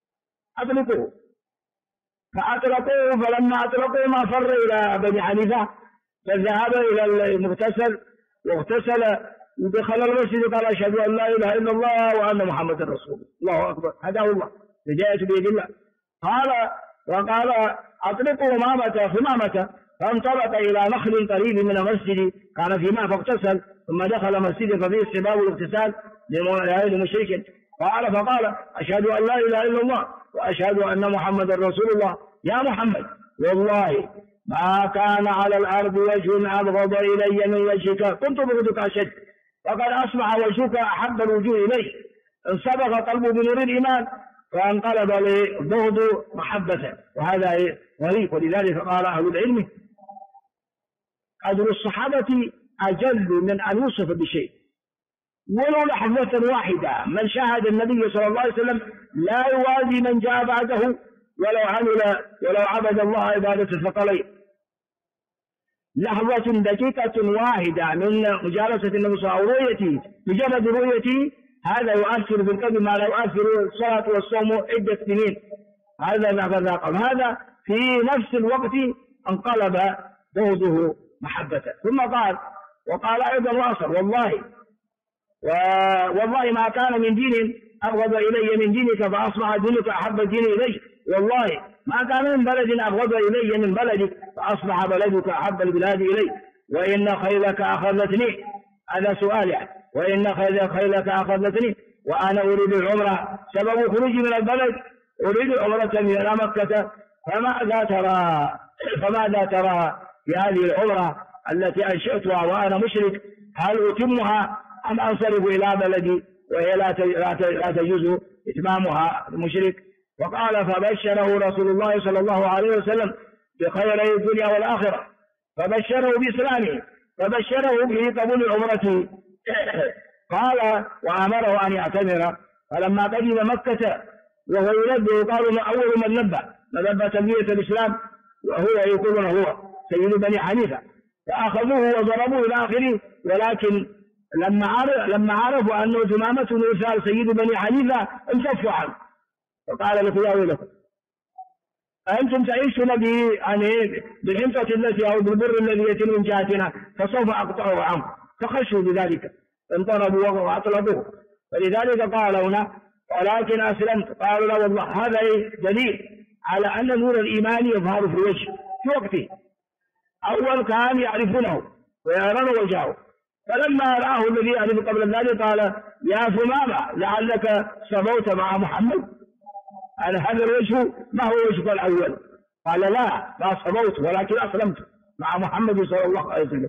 فأطلقوه. فلما أطلقوه ما فر إلى بني حنيفة فذهب إلى المغتسل واغتسل ودخل المسجد قال أشهد أن لا إله إلا الله وأن محمد رسول الله أكبر. هداه الله، هداية بيد الله. وقال أطلقوا ثمامة. فانطلق إلى نخل قريب من المسجد كان في ماء فاغتسل، ثم دخل مسجد ففيه السباب والاغتسال لمشرك. فقال أشهد أن لا إله إلا الله وأشهد أن محمد رسول الله. يا محمد والله ما كان على الأرض وجه أبغض إلي من وجهك، كنت بغضك أشد، وقد أصبح وجهك أحب الوجوه إلي. انصبغ قلبه بنور الإيمان فانقلب لبغض محبته. وهذا غريب. ولذلك قال أهل العلم قدر الصحابة أجل من أن يوصف بشيء ولو لحظة واحدة. من شاهد النبي صلى الله عليه وسلم لا يوازي من جاء بعده ولو عبد الله عبادة الثقلين. لحظة دقيقة واحدة من مجالسة النبي صلى الله عليه وسلم ورؤيته، مجرد رؤيته هذا يؤثر في القلب ما لا يؤثر الصلاة والصوم عدة سنين. هذا في نفس الوقت انقلب بغضه محبته. ثم وقال أيضا واصل والله ما كان من دين أبغض إلي من دينك فأصبح دينك أحب الدين إلي. والله ما كان من بلد أبغض إلي من بلدك فأصبح بلدك أحب البلاد إلي. وإن خيلك أخذتني، هذا سؤال يعني. وإن خيلك أخذتني وأنا أريد العمرة، سبب خروجي من البلد أريد العمرة إلى مكة. فماذا ترى في هذه العمرة التي أنشأتها وأنا مشرك؟ هل أتمها أم أنصرف إلى بلدي وهي لا تجوز إتمامها المشرك؟ وقال فبشره رسول الله صلى الله عليه وسلم بخير الدنيا والآخرة، فبشره بإسلامه، فبشره بقبول العمرة. قال وأمره أن يعتمر. فلما قدم مكة وهو ينبه قالوا أول من نبه تنبيه الإسلام وهو يقولون هو سيد بني حنيفة، فأخذوه وضربوه إلى آخره. ولكن لما عرفوا أنه ثمامة وإرسال سيد بني حنيفة انكفوا عنه. فقال لك يا ويلكم أنتم تعيشون بالحنطة التي أو بالبر الذي يتم من جهتنا فسوف أقطعه عنكم. فخشوا بذلك انضربوا وأطلقوه. فلذلك قال هنا ولكن أسلمت. قالوا لا والله. هذا دليل على أن نور الإيمان يظهر في الوجه في وقته. أول كان يعرفونه ويرون وجهه، فلما رآه الذي يعرف قبل ذلك قال يا ثمامة لعلك سبوت مع محمد. هذا الوجه ما هو وجهك الأول؟ قال لا سبوت ولكن أسلمت مع محمد صلى الله عليه وسلم.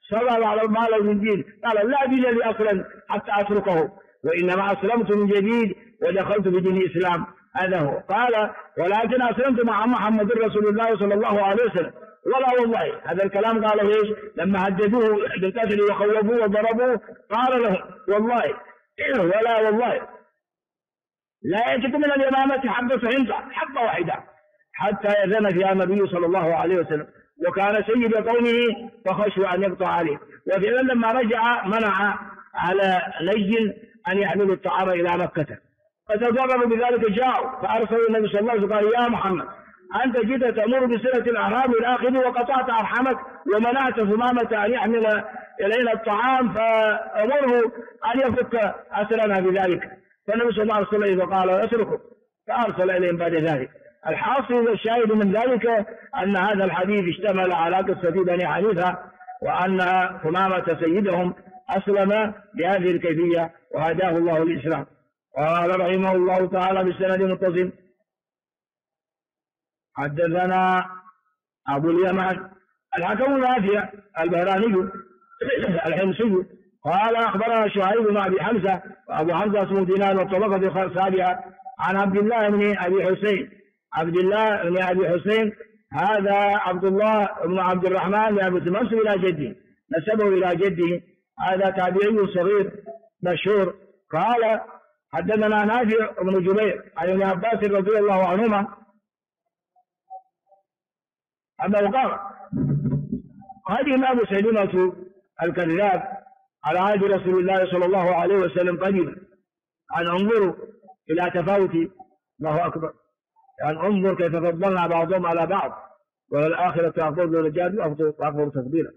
صبر على ما له من دين. قال لا دين لي أصلا حتى أتركه، وإنما أسلمت من جديد ودخلت بدين الإسلام. هذا هو. قال ولكن أسلمت مع محمد رسول الله صلى الله عليه وسلم. ولا والله، هذا الكلام قاله ايش؟ لما هددوه بالقتل وخوفوه وضربوه قال لهم والله ولا والله لا يأتيكم من اليمامة حبة واحدة حتى يأذن فيها النبي صلى الله عليه وسلم، وكان سيد قومه فخشوا أن يقطع عليه. وفعلا لما رجع منع على نجد أن يحملوا الطعام إلى مكة، فتضرروا بذلك جاءوا فأرسلوا النبي صلى الله عليه وسلم قال يا محمد أنت جئت تأمر بصلة الأرحام الآخر وقطعت أرحامك ومنعت ثمامة أن يحمل إلينا الطعام، فأمره أن يفك أسرنا بذلك. فالنبي صلى الله عليه وسلم قال أسركم، فأرسل إليهم بعد ذلك. الحاصل الشاهد من ذلك أن هذا الحديث اشتمل على قصة بني حنيفة، وأن ثمامة سيدهم أسلم بهذه الكيفية وهداه الله للإسلام. قال رحمه الله تعالى بالسند متصل حدثنا أبو اليمان الحكم نافع البهراني الحمصي قال أخبرنا شعيب بن أبي حمزة، وأبو حمزة اسمه دينار والطبقة السابعة، عن عبد الله بن أبي حسين. عبد الله بن أبي حسين هذا عبد الله بن عبد الرحمن بن منسوب إلى جده، نسبه إلى جده، هذا تابعي صغير مشهور. قال حدثنا نافع بن جبير عن ابن عباس رضي الله عنهما أنه قال قدم أبو سلمة الكذاب على عهد رسول الله صلى الله عليه وسلم قديما، أن انظروا إلى تفاوت، الله أكبر، يعني انظر كيف فضلنا بعضهم على بعض، والآخرة أفضل للرجال وأفضل تفضيلا.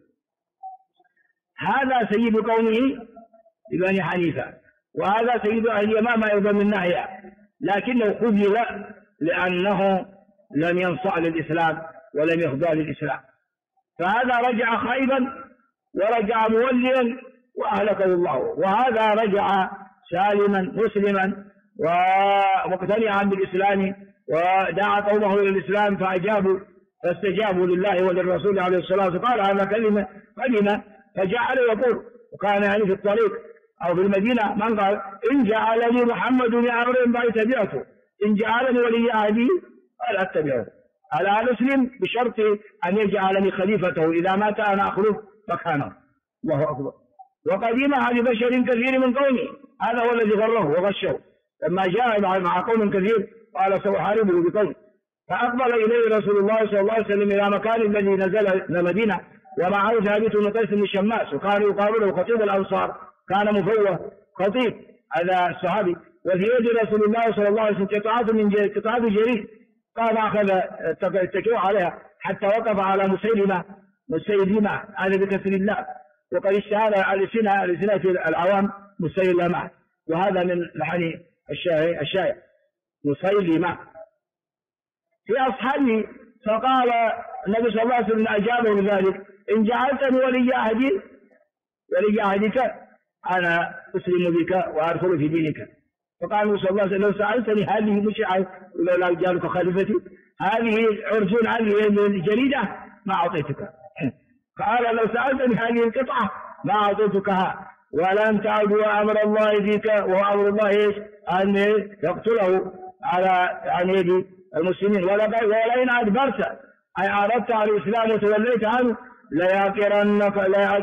هذا سيد قومه بني حنيفة، وهذا سيد أهل اليمامة أيضا من ناحية، لكنه خذل لأنه لم ينصاع للإسلام ولم يخضع للإسلام، فهذا رجع خائبا ورجع موليا وأهلكه الله، وهذا رجع سالما مسلما ومقتنعا بالإسلام ودعا قومه إلى الإسلام فاستجابوا لله وللرسول عليه الصلاة والسلام. قال هذا كلمة فجعل يقول، وكان يعني في الطريق أو في المدينة من قال إن جعلني محمد بأمر فأتبعته، إن جعلني ولي عهدي فلا أتبعه، على أسلم بشرط أن يجعلني خليفته، إذا مات أنا أخلف مكانه. الله أكبر. وقديمها لبشر كثير من قومه، هذا هو الذي غره وغشه، لما جاء مع قوم كثير قال سأحاربه بقوم، فأقبل إليه رسول الله صلى الله عليه وسلم إلى مكان الذي نزل المدينة، ومعه ثابت بن قيس بن شماس، وكان يقابله خطيب الأنصار، كان مفوه خطيب هذا الصحابي، وفي يد رسول الله صلى الله عليه وسلم قطعات من قطعات جريد، قال أخذ التكوع عليها حتى وقف على مسيلمة هذا بكسر الله، وقد اشتهر ألسنة العوام مسيلمة، وهذا من لحن الشاعر مسيلمة في أصحابه. فقال النبي صلى الله عليه وسلم أجابه بذلك إن جعلتني ولي عهدك أنا أسلم بك وأدخل في دينك. فقال النبي صلى الله عليه وسلم لو سألتني هذه مشعة لا جعلك خليفتي، هذه عرجون هذه الجريدة ما أعطيتك. قال لو سألتني هذه القطعة ما أعطيتكها، ولن تعدوا أمر الله فيك، وهو أمر الله إيش؟ أن يقتله عن يد المسلمين، ولئن أدبرت أي أردت على الإسلام وتوليت عنه ليأكرنك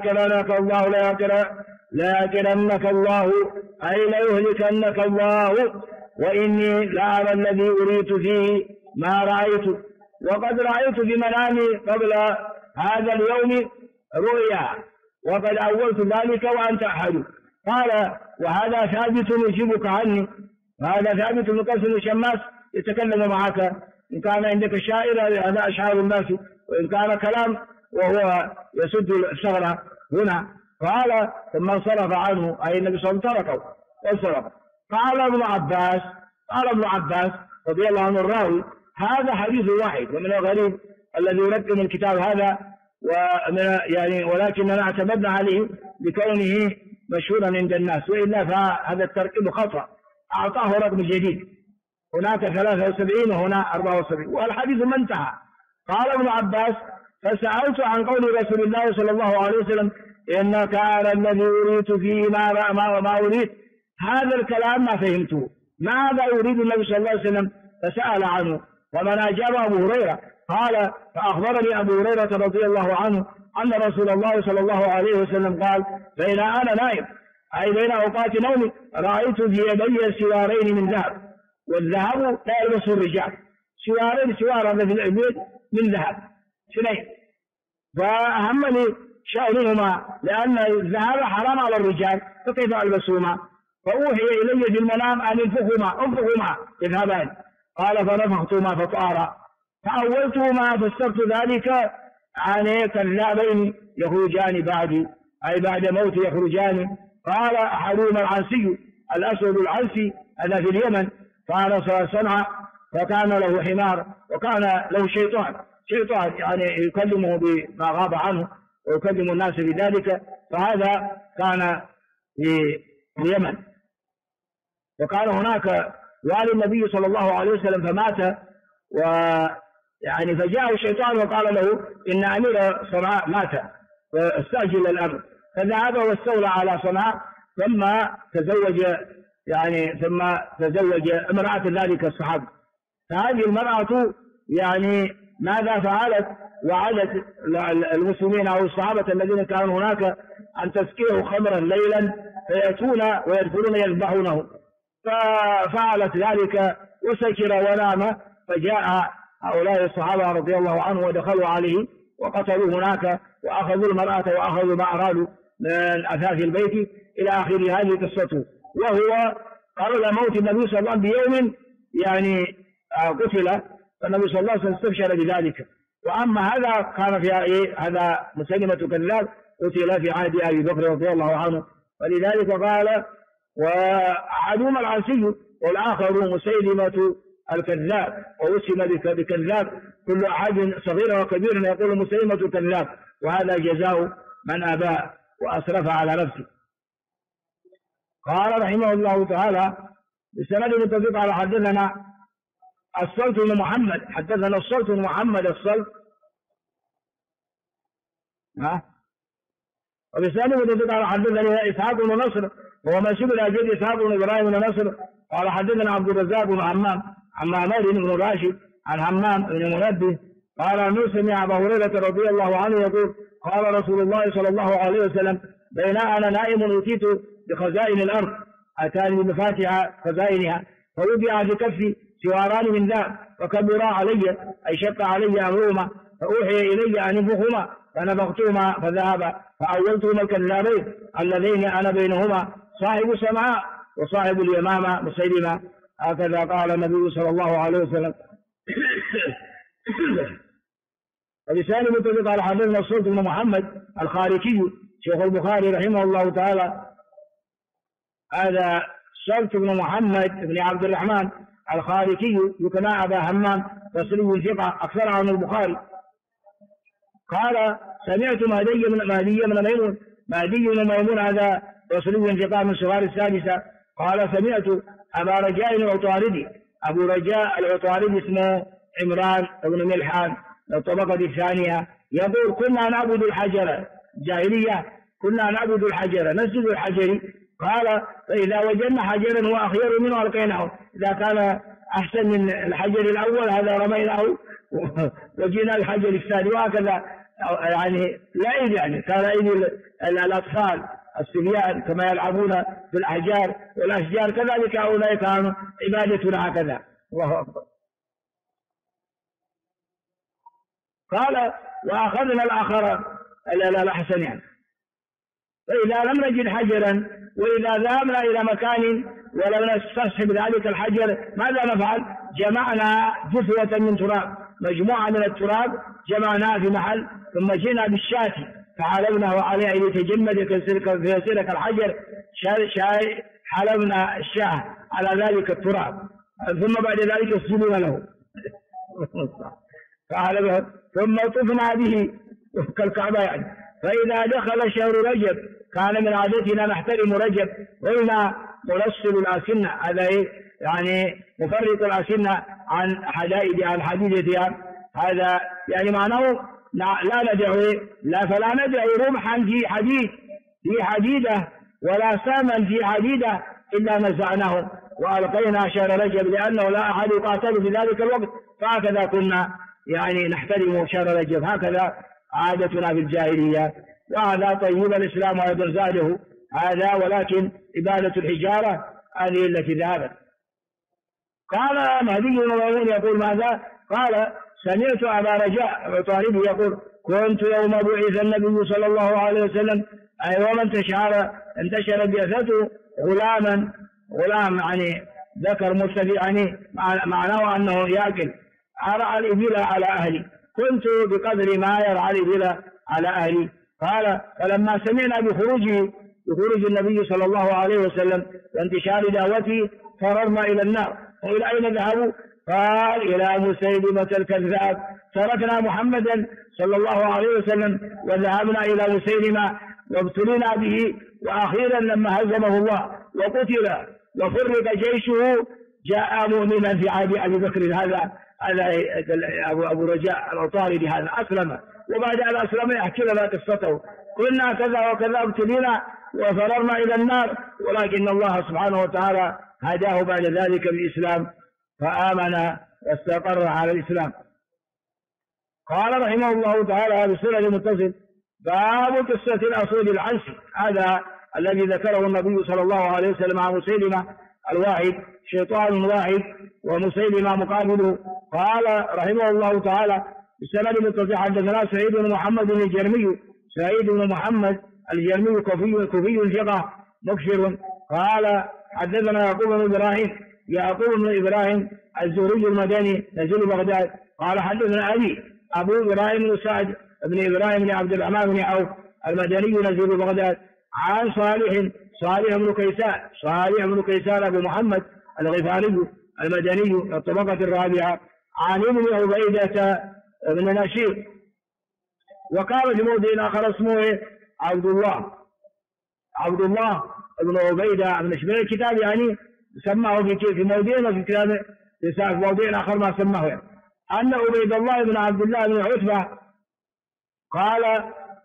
الله أي ليهلكنك الله، وإني لأرى الذي أريد فيه ما رأيت، وقد رأيت بمنامي قبل هذا اليوم رؤيا، وقد أولت ذلك وأنت أحد. قال وهذا ثابت يجيبك عني، وهذا ثابت بن قيس بن شماس يتكلم معك، إن كان عندك شاعر هذا أشعار الناس، وإن كان كلام وهو يسد الثغرة هنا. قال ثم انصرف عنه أي النبي صلى الله عليه وسلم تركه وانصرف. قال ابن عباس رضي الله عنه الراوي هذا حديث واحد، ومن الغريب الذي يرقم الكتاب هذا، ولكننا اعتمدنا عليه بكونه مشهورا عند الناس، وإلا فهذا الترقيم خطأ، أعطاه رقم جديد، هناك 73 وهنا 74، والحديث ما انتهى. قال ابن عباس فسألت عن قول رسول الله صلى الله عليه وسلم إن كان الذي أريد فيه ما أريد. هذا الكلام ما فهمته، ماذا يريد النبي صلى الله عليه وسلم؟ فسأل عنه. ومن أجاب أبو هريرة قال: فأخبرني أبو هريرة رضي الله عنه أن رسول الله صلى الله عليه وسلم قال: بين أنا نائم، أي بين أوقات نومي، رأيت في يدي سوارين من ذهب، والذهب لا يلبسه الرجال، سوارين، سوار هذا في العبيد من ذهب اثنين، فأهمني شأنهما لأن الذهب حرام على الرجال، فكيف ألبسهما؟ فأوحي إلي في المنام أن انفخهما يذهبان. قال: فنفختهما فطارا، فأولتهما فسرت ذلك عن كذابين يخرجان بعدي، أي بعد موت يخرجان. قال أحدهما العنسي، الأسود العنسي، هذا في اليمن، كان صنعاء، فكان له حمار، وكان له شيطان يعني يكلمه بما غاب عنه ويكلم الناس بذلك، فهذا كان في اليمن. وكان هناك والي النبي صلى الله عليه وسلم فمات، فجاءه الشيطان وقال له إن أمير صنعاء مات فاستعجل الأمر، فذهب واستولى على صنعاء، ثم تزوج امرأة ذلك الصحابي. فهذه المرأة ماذا فعلت؟ وعدت المسلمين أو الصحابة الذين كانوا هناك أن تسقيه خمرا ليلا، فيأتون ويدخلون يذبحونه، ففعلت ذلك وسكر ونام. فجاء هؤلاء الصحابة رضي الله عنهم ودخلوا عليه وقتلوا هناك، وأخذوا المرأة وأخذوا ما أرادوا من أثاث البيت إلى آخر هذه قصته. وهو قبل موت النبي صلى الله عليه وسلم بيوم قتل، فالنبي صلى الله عليه وسلم استبشر بذلك. وأما هذا كان في هذا مسيلمة كذاب، قتل في عهد أبي بكر رضي الله عنه. ولذلك قال: وأحدهما العنسي والآخر مسيلمة الكذاب، ووسم بكذاب، كل أحد صغير وكبير يقول مسيلمة الكذاب، وهذا جزاء من أبى وأسرف على نفسه. قال رحمه الله تعالى: بسند متفق على حدثنا الصلت بن محمد، حدثنا الصلت بن محمد الصلت، وبسند متفق على حدثنا إسحاق بن نصر، وهو منسوب إلى جد إسحاق بن إبراهيم بن نصر، قال حدثنا عبد الرزاق بن همام عن معمر بن راشد عن همام بن منبه قال: أنه سمع أبا هريرة رضي الله عنه يقول: قال رسول الله صلى الله عليه وسلم: بين أنا نائم أوتيت بخزائن الأرض، أتاني بمفاتيح خزائنها، فوضع في كفي سواران من ذهب، فكبرا علي، أي شق علي أمرهما، فأوحي إلي أن انفخهما، فنفختهما فذهبا، فأولتهما الكذابين اللذين أنا بينهما، صاحب سمعاء وصاحب اليمامة مسيلمة. هكذا قال النبي صلى الله عليه وسلم. ولسان متفق على حدثنا الصلت بن محمد الخارجي شيخ البخاري رحمه الله تعالى. هذا الصلت بن محمد بن عبد الرحمن الخارجي يكنى أبا همام، بصري ثقة، أكثر عن البخاري. قال: سمعت مهدي بن ميمون، هذا بصري ثقة من صغار السادسة. قال: سمعت أبا رجاء العطاردي، أبو رجاء العطاردي اسمه عمران بن ملحان الطبقة الثانية، يقول: كنا نعبد الحجر، جاهلية، كنا نعبد الحجر، نسجد الحجر. قال: فإذا وجدنا حجرا هو أخير منه ألقيناه، إذا كان أحسن من الحجر الأول هذا رميناه وجينا الحجر الثاني، وهكذا. لعب، كان لعب الأطفال الصبيان كما يلعبون في الأحجار والأشجار، كذلك هؤلاء كانوا عبادتنا هكذا. الله أكبر. قال: وأخذنا الآخر الأحسن، فإذا لم نجد حجرا، وإذا ذهبنا إلى مكان ولم نستصحب ذلك الحجر، ماذا نفعل؟ جمعنا جثوة من تراب، مجموعة من التراب جمعناها في محل، ثم جئنا بالشاة فحلبناه عليه ليتجمد فيصير كالحجر، حلبنا الشاة على ذلك التراب، ثم بعد ذلك يسجدون له ثم طفنا به كالكعبة فإذا دخل شهر رجب كان من عادتنا نحترم رجب، قلنا نرسل الأسنة، هذا مفرق الأسنة عن حديدتها، هذا معناه لا ندعو، فلا ندعو رمحا في حديد في حديدة ولا ساما في حديدة إلا نزعناه وألقينا شهر رجب لأنه لا أحد يقاتل في ذلك الوقت. فهكذا كنا يعني نحترم شهر رجب، هكذا عادتنا في الجاهلية. وهذا طيب الإسلام أيضا زاده هذا، ولكن إبادة الحجارة هذه التي ذهبت. قال مهدي بن ميمون يقول ماذا؟ قال سمعت أبا رجاء طالبي يقول كنت يوم بعث النبي صلى الله عليه وسلم أي ومن انتشر بعثته غلام يعني ذكر مرتفع يعني معناه أنه يأكل أرعى الإبل على أهلي، كنت بقدر ما يرعى الإبل على أهلي. قال فلما سمعنا بخروج النبي صلى الله عليه وسلم وانتشار دعوته فررنا إلى النار. وإلى أين ذهبوا؟ قال إلى مسيلمة الكذاب. تركنا محمدا صلى الله عليه وسلم وذهبنا إلى مسيلمة وابتلينا به، وأخيرا لما هزمه الله وقتل وفرق جيشه جاء مؤمنا في عهد أبي بكر. هذا أبو رجاء العطاردي هذا أسلم، وبعد أن أسلم يحكي لنا قصته كنا كذا وكذا ابتلينا وفررنا إلى النار، ولكن الله سبحانه وتعالى هداه بعد ذلك بالإسلام فآمن واستقر على الإسلام. قال رحمه الله تعالى بسنة المتصل باب قصة الأسود العنسي، هذا الذي ذكره النبي صلى الله عليه وسلم عن مسيلمة الواحد، شيطان واحد ومسيلمة مقابله. قال رحمه الله تعالى بسنة المتصل حدثنا سعيد بن محمد الجرمي، سعيد بن محمد الجرمي كوفي ثقة مكثر. قال حدثنا يعقوب بن إبراهيم الزهري المدني نزيل بغداد. قال حدثنا أبو إبراهيم بن سعد بن إبراهيم بن عبد الرحمن بن عوف المدني نزيل بغداد عن صالح بن كيسان أبو محمد الغفاري المدني الطبقة الرابعة عن ابن عبيدة بن نشير. وقال في موضع آخر اسمه عبد الله بن عبيدة بن نشير. الكتاب يعني سماه في موضعين وفي كتاب في موضع آخر ما سماه يعني. أن عبيد الله بن عبد الله بن عتبة قال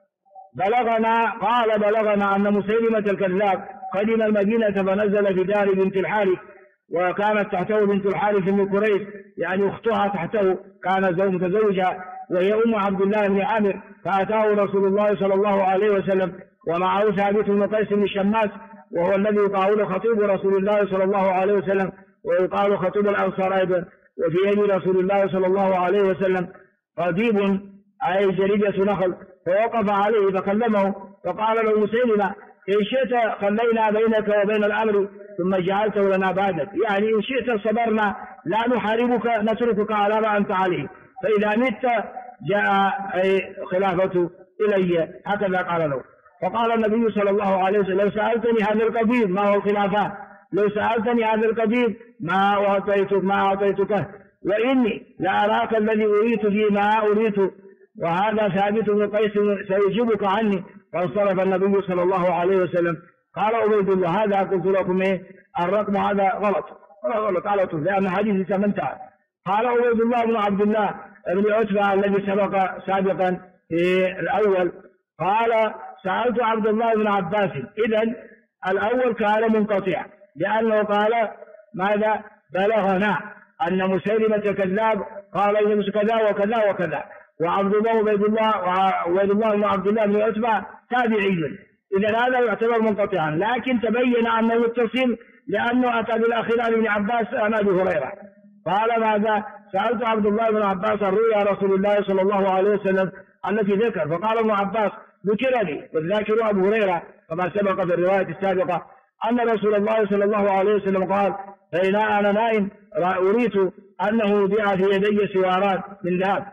بلغنا أن مسيلمة الكذاب قدم المدينة فنزل في دار بنت الحارث، وكانت تحته بنت الحارث بن قريش يعني أختها تحته كان متزوجها، وهي أم عبد الله بن عامر. فأتاه رسول الله صلى الله عليه وسلم ومعه ثابت بن قيس بن شماس، وهو الذي يقال خطيب رسول الله صلى الله عليه وسلم ويقال خطيب الأنصار أيضا. وفي يد رسول الله صلى الله عليه وسلم قضيب أي جريدة نخل، فوقف عليه فكلمه فقال له مسيلمة إن شئت خلينا بينك وبين الأمر ثم جعلته لنا بعدك، يعني إن شئت صبرنا لا نحاربك نتركك على ما أنت عليه، فإذا مت جاء أي خلافته إلي، هكذا قال له. فقال النبي صلى الله عليه وسلم لو سألتني هذا القضيب ما هو الخلافة، لو سألتني هذا القضيب ما أعطيتك، وإني لأراك الذي أريت فيما أريت، وهذا ثابت بن قيس سيجيبك عني. فانصرف النبي صلى الله عليه وسلم. قال عبيد الله هذا قلت لكم الرقم هذا غلط على طول لأن حديث سمنتها. قال عبيد الله بن عبد الله بن عتبة الذي سبق سابقا في الأول قال سألت عبد الله بن عباس. إذن الأول كان منقطع لأنه قال ماذا؟ بلغنا أن مسيلمة كذاب قال إن كذا وكذا وكذا، وعبد الله وعبيد الله بن عبد الله بن عتبة تابعي، إذا هذا يعتبر منقطعا، لكن تبين أنه متصل لأنه أتى بالأخير بن عباس عن أبي هريرة. قال ماذا؟ سألت عبد الله بن عباس عن رؤيا رسول الله صلى الله عليه وسلم التي ذكر، فقال ابن عباس ذكر لي والذاكر أبو هريرة كما سبق في الرواية السابقة أن رسول الله صلى الله عليه وسلم قال بينما أنا نائم أريت أنه وضع في يدي سوارات من ذهب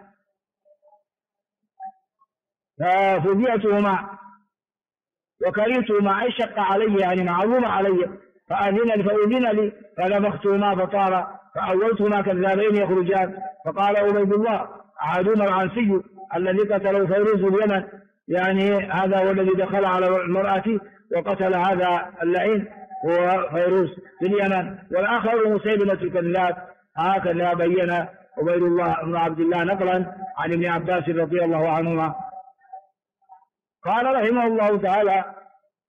ففزعتهما وكرهتهما أي شق علي يعني معظوم علي، فأذن لي فنفختهما فطار فأولتهما كذابين يخرجان. فقال عبيد الله أحدهما العنسي الذي قتله فيروز اليمن، يعني هذا هو الذي دخل على المرأة وقتل هذا اللعين هو فيروز في اليمن، والآخر مسيلمة الكذاب. هكذا بين عبيد الله بن عبد الله نقلا عن ابن عباس رضي الله عنهما. قال رحمه الله تعالى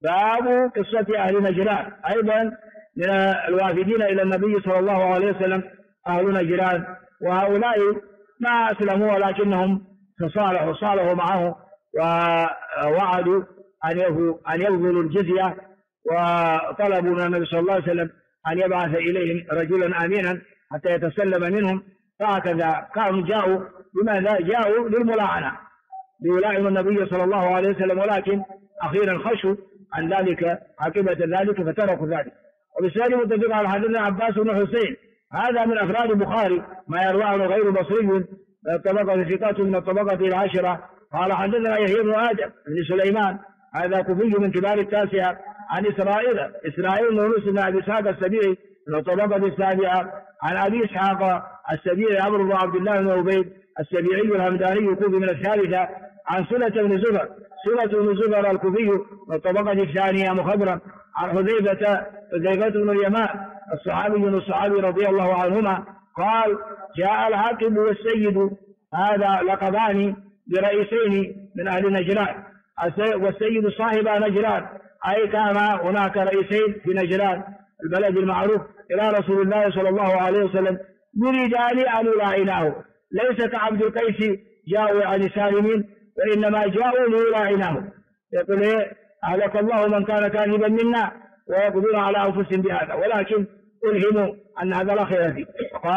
باب قصة أهل نجران. أيضا من الوافدين إلى النبي صلى الله عليه وسلم أهل نجران، وهؤلاء ما أسلموا ولكنهم صالحوا معه ووعدوا أن يبذلوا الجزية، وطلبوا من النبي صلى الله عليه وسلم أن يبعث إليهم رجلا أمينا حتى يتسلم منهم. فهكذا كانوا جاءوا بماذا؟ جاءوا للملاعنة ليلاعن النبي صلى الله عليه وسلم، ولكن أخيرا خشوا عن ذلك عاقبة ذلك فتركوا ذلك. وبالتالي متفق على حديث عباس بن حسين، هذا من أفراد البخاري ما يروى عنه غير بصري طبقة ثقات من الطبقة العاشرة. قال حدثنا يحيى بن آدم بن سليمان، هذا كوفي من كبار التاسعة، عن إسرائيل بن يونس بن أبي إسحاق السبيعي من الطبقة السابعة، عن أبي إسحاق السبيعي عمرو بن عبد الله بن عبيد السبيعي الهمداني كوفي من الثالثة، عن سلة بن زبر الكوفي من الطبقة الثانية مخضرا، عن حذيفة بن اليمان الصحابي من الصحابي رضي الله عنهما قال: جاء العاقب والسيد، هذا لقبان برئيسين من أهل نجران، والسيد صاحب نجران، أي كان هناك رئيسين في نجران البلد المعروف إلى رسول الله صلى الله عليه وسلم برجال أن يلاعناه، ليس كعبد القيس جاءوا عن سالمين، وإنما جاءوا ليلاعناه. يقول: أهلك الله من كان كاذبا منا ويقدرون على أنفسهم بهذا، ولكن ألهموا أن هذا لا خير فيه.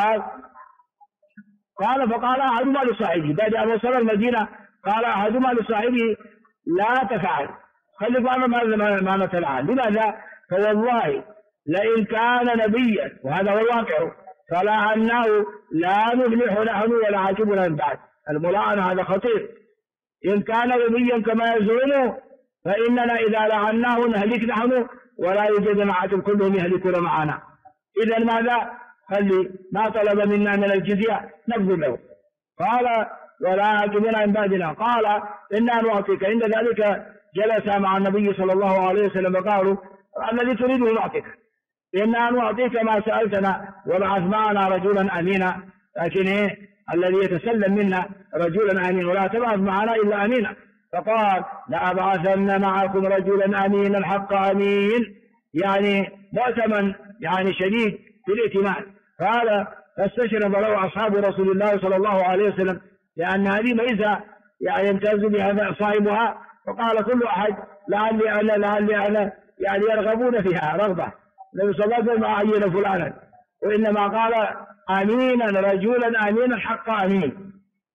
فقال أحدهما لصاحبه بعد أن وصل المدينة، قال أحدهما لصاحبه: لا تفعل، خليك ما نتلعن. لماذا؟ فوالله لئن كان نبيا، وهذا هو الواقع، فلعناه لا نفلح نحن ولا عاقبنا من بعد. الملاعنة هذا خطير. إن كان نبيا كما يزعمون فإننا إذا لعناه نهلك نحن ولا يوجد معكم كلهم يهلكون معنا. إذا ماذا؟ خلي ما طلب منا من الجزية نقبل له. قال: ولا عاقبنا من بعدنا. قال: إنا نعطيك. عند ذلك جلس مع النبي صلى الله عليه وسلم وقالوا: الذي تريده نعطيك، إنا نعطيك ما سألتنا وابعث معنا رجلا أمينا. لكن الذي يتسلم منا رجلا أمين، ولا تبعث معنا إلا أمينا. فقال: لأبعثن معكم رجلا أمينا حق أمين، يعني مؤتمن، يعني شديد في الائتمان. قال: فاستشرف له أصحاب رسول الله صلى الله عليه وسلم، لأن هذه ميزة يعني يمتاز بها صاحبها. وقال كل أحد: لعلي أنا يعني يرغبون فيها رغبة. النبي صلى الله عليه وسلم عين فلانا، وإنما قال: أمينا، رجلا أمينا حق أمين.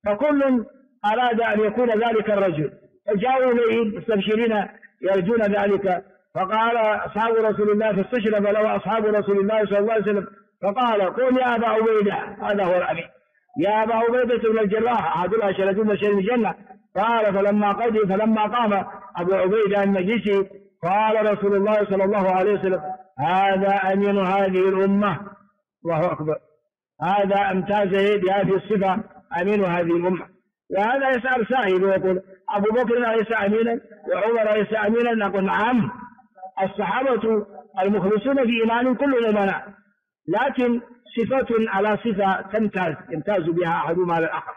فكل أراد أن يكون ذلك الرجل، فجاءوا إليه مستبشرين يرجون ذلك. فقال أصحاب رسول الله، فاستشرف له أصحاب رسول الله صلى الله عليه وسلم، فقال: قل يا أبا عبيدة، هذا هو الأمين، يا أبا عبيدة بن الجراح أحد العشرة المبشرين بالجنة. قال: فلما قام أبو عبيدة المجلسي قال رسول الله صلى الله عليه وسلم: هذا أمين هذه الأمة. الله أكبر، هذا امتاز بهذه الصفة، أمين هذه الأمة. وهذا يسأل سائل ويقول: أبو بكر أليس أمينا؟ وعمر أليس أمينا؟ نقول: نعم، الصحابة المخلصون في إيمان كلهم أمناء، لكن صفة على صفة يمتاز بها أحدهما على الآخر.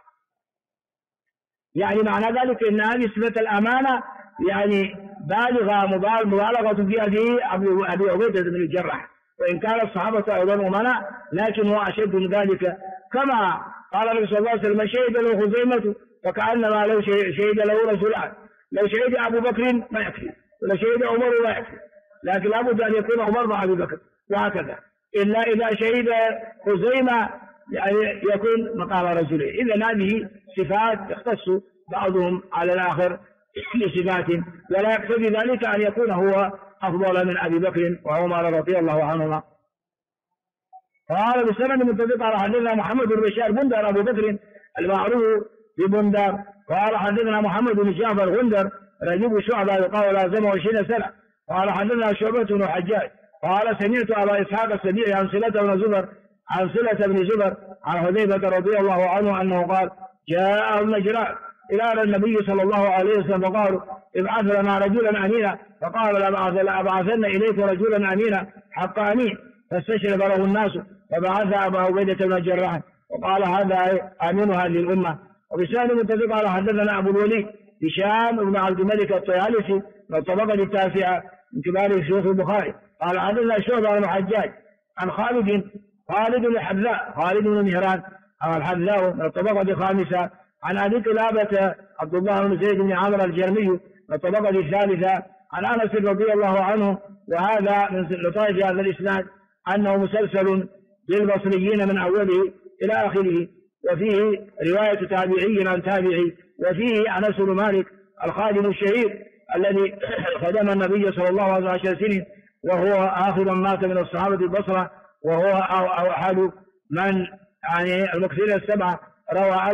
يعني معنى ذلك أن هذه صفة الأمانة يعني مبالغة فيها في أبي عبيدة بن الجراح، وإن كان الصحابة أيضا أمناء لكن هو أشد من ذلك. كما قال النبي صلى الله عليه وسلم: شهد له خزيمة فكأنما لو شهد له رسولان، لو شهد أبو بكر ما يكفي، ولو شهد عمر ما يكفي، لكن لابد أن يكون عمر مع أبي بكر، وهكذا. إلا إذا شهد خزيمة يعني يكون مقام رجلين. إذن هذه صفات يختص بعضهم على الآخر لصفات، ولا يقتضي ذلك أن يكون هو أفضل من أبي بكر وعمر رضي الله عنهما. قال: بسند متفق على حدثنا محمد بن بشار بندر أبو بكر المعروف ببندر. قال: حدثنا محمد بن جعفر غندر رجب شعبة يقال لازمه 20 سنة. قال: حدثنا شعبة بن حجاج قال: سمعت أبا إسحاق السبيعي عن صلة بن زبر عن حذيفة رضي الله عنه أنه قال: جاء النجران إلى النبي صلى الله عليه وسلم فقالوا: ابعث لنا رجلا أمينا. فقال: لأبعثن إليك رجلا أمينا حق أمين. فاستشرف له الناس فبعث أبا عبيدة بن الجراح وقال: هذا أمين هذه الأمة. وبسند متفق على حدثنا أبو الوليد هشام بن عبد الملك الطيالسي من الطبقة التاسعة من كبار شيوخ البخاري. قال حدثنا شعبة بن الحجاج عن خالد الحذاء خالد بن مهران الحذاء من الطبقة الخامسة عن أبي قلابة عبد الله بن زيد بن عمرو الجرمي من الطبقة الثالثة عن أنس رضي الله عنه. وهذا من لطائف هذا الإسناد أنه مسلسل بالبصريين من أوله إلى آخره، وفيه رواية تابعي عن تابعي، وفيه أنس بن مالك الخادم الشهير الذي خدم النبي صلى الله عليه وسلم، وهو آخر من مات من الصحابة البصرة، وهو أحد من يعني المكثرين السبعة، روى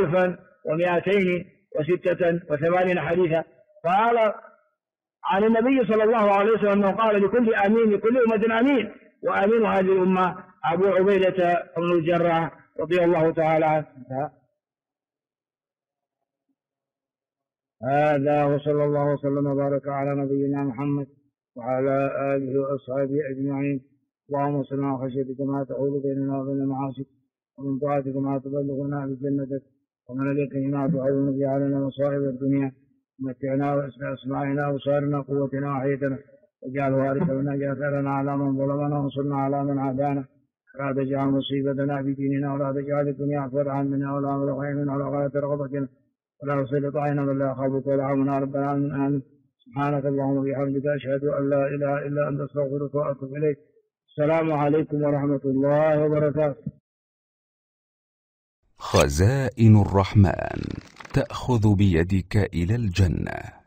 1286 حديثا. قال عن النبي صلى الله عليه وسلم أنه قال لكل أمة أمين، وأمين هذه الأمة أبو عبيدة بن الجراح رضي الله تعالى عنه. هذا وصلى الله وسلم وبارك على نبينا محمد وعلى آله وأصحابه أجمعين. اللهم صل على خشيتك ما تحول بيننا وبين معاصيك، ومن طاعتك ما تبلغنا بجنتك، ومن اليقين ما تعون به علينا مصائب الدنيا. متعنا واسمع اسماعنا وصارنا قوتنا وحيتنا، واجعل وارث منا اجعل ثارنا على من ظلمنا وانصرنا على من عادانا، ولا تجعل مصيبتنا في ديننا، ولا تجعل الدنيا اكبر همنا ولا مبلغ علمنا ولا غاية رغبتنا، ولا تسلط علينا من لا يخافك ولا يرحمنا رب العالمين. آمين. سبحانك اللهم وبحمدك أشهد أن لا إله إلا أنت أستغفرك وأتوب إليك. السلام عليكم ورحمة الله وبركاته. خزائن الرحمن تأخذ بيدك إلى الجنة.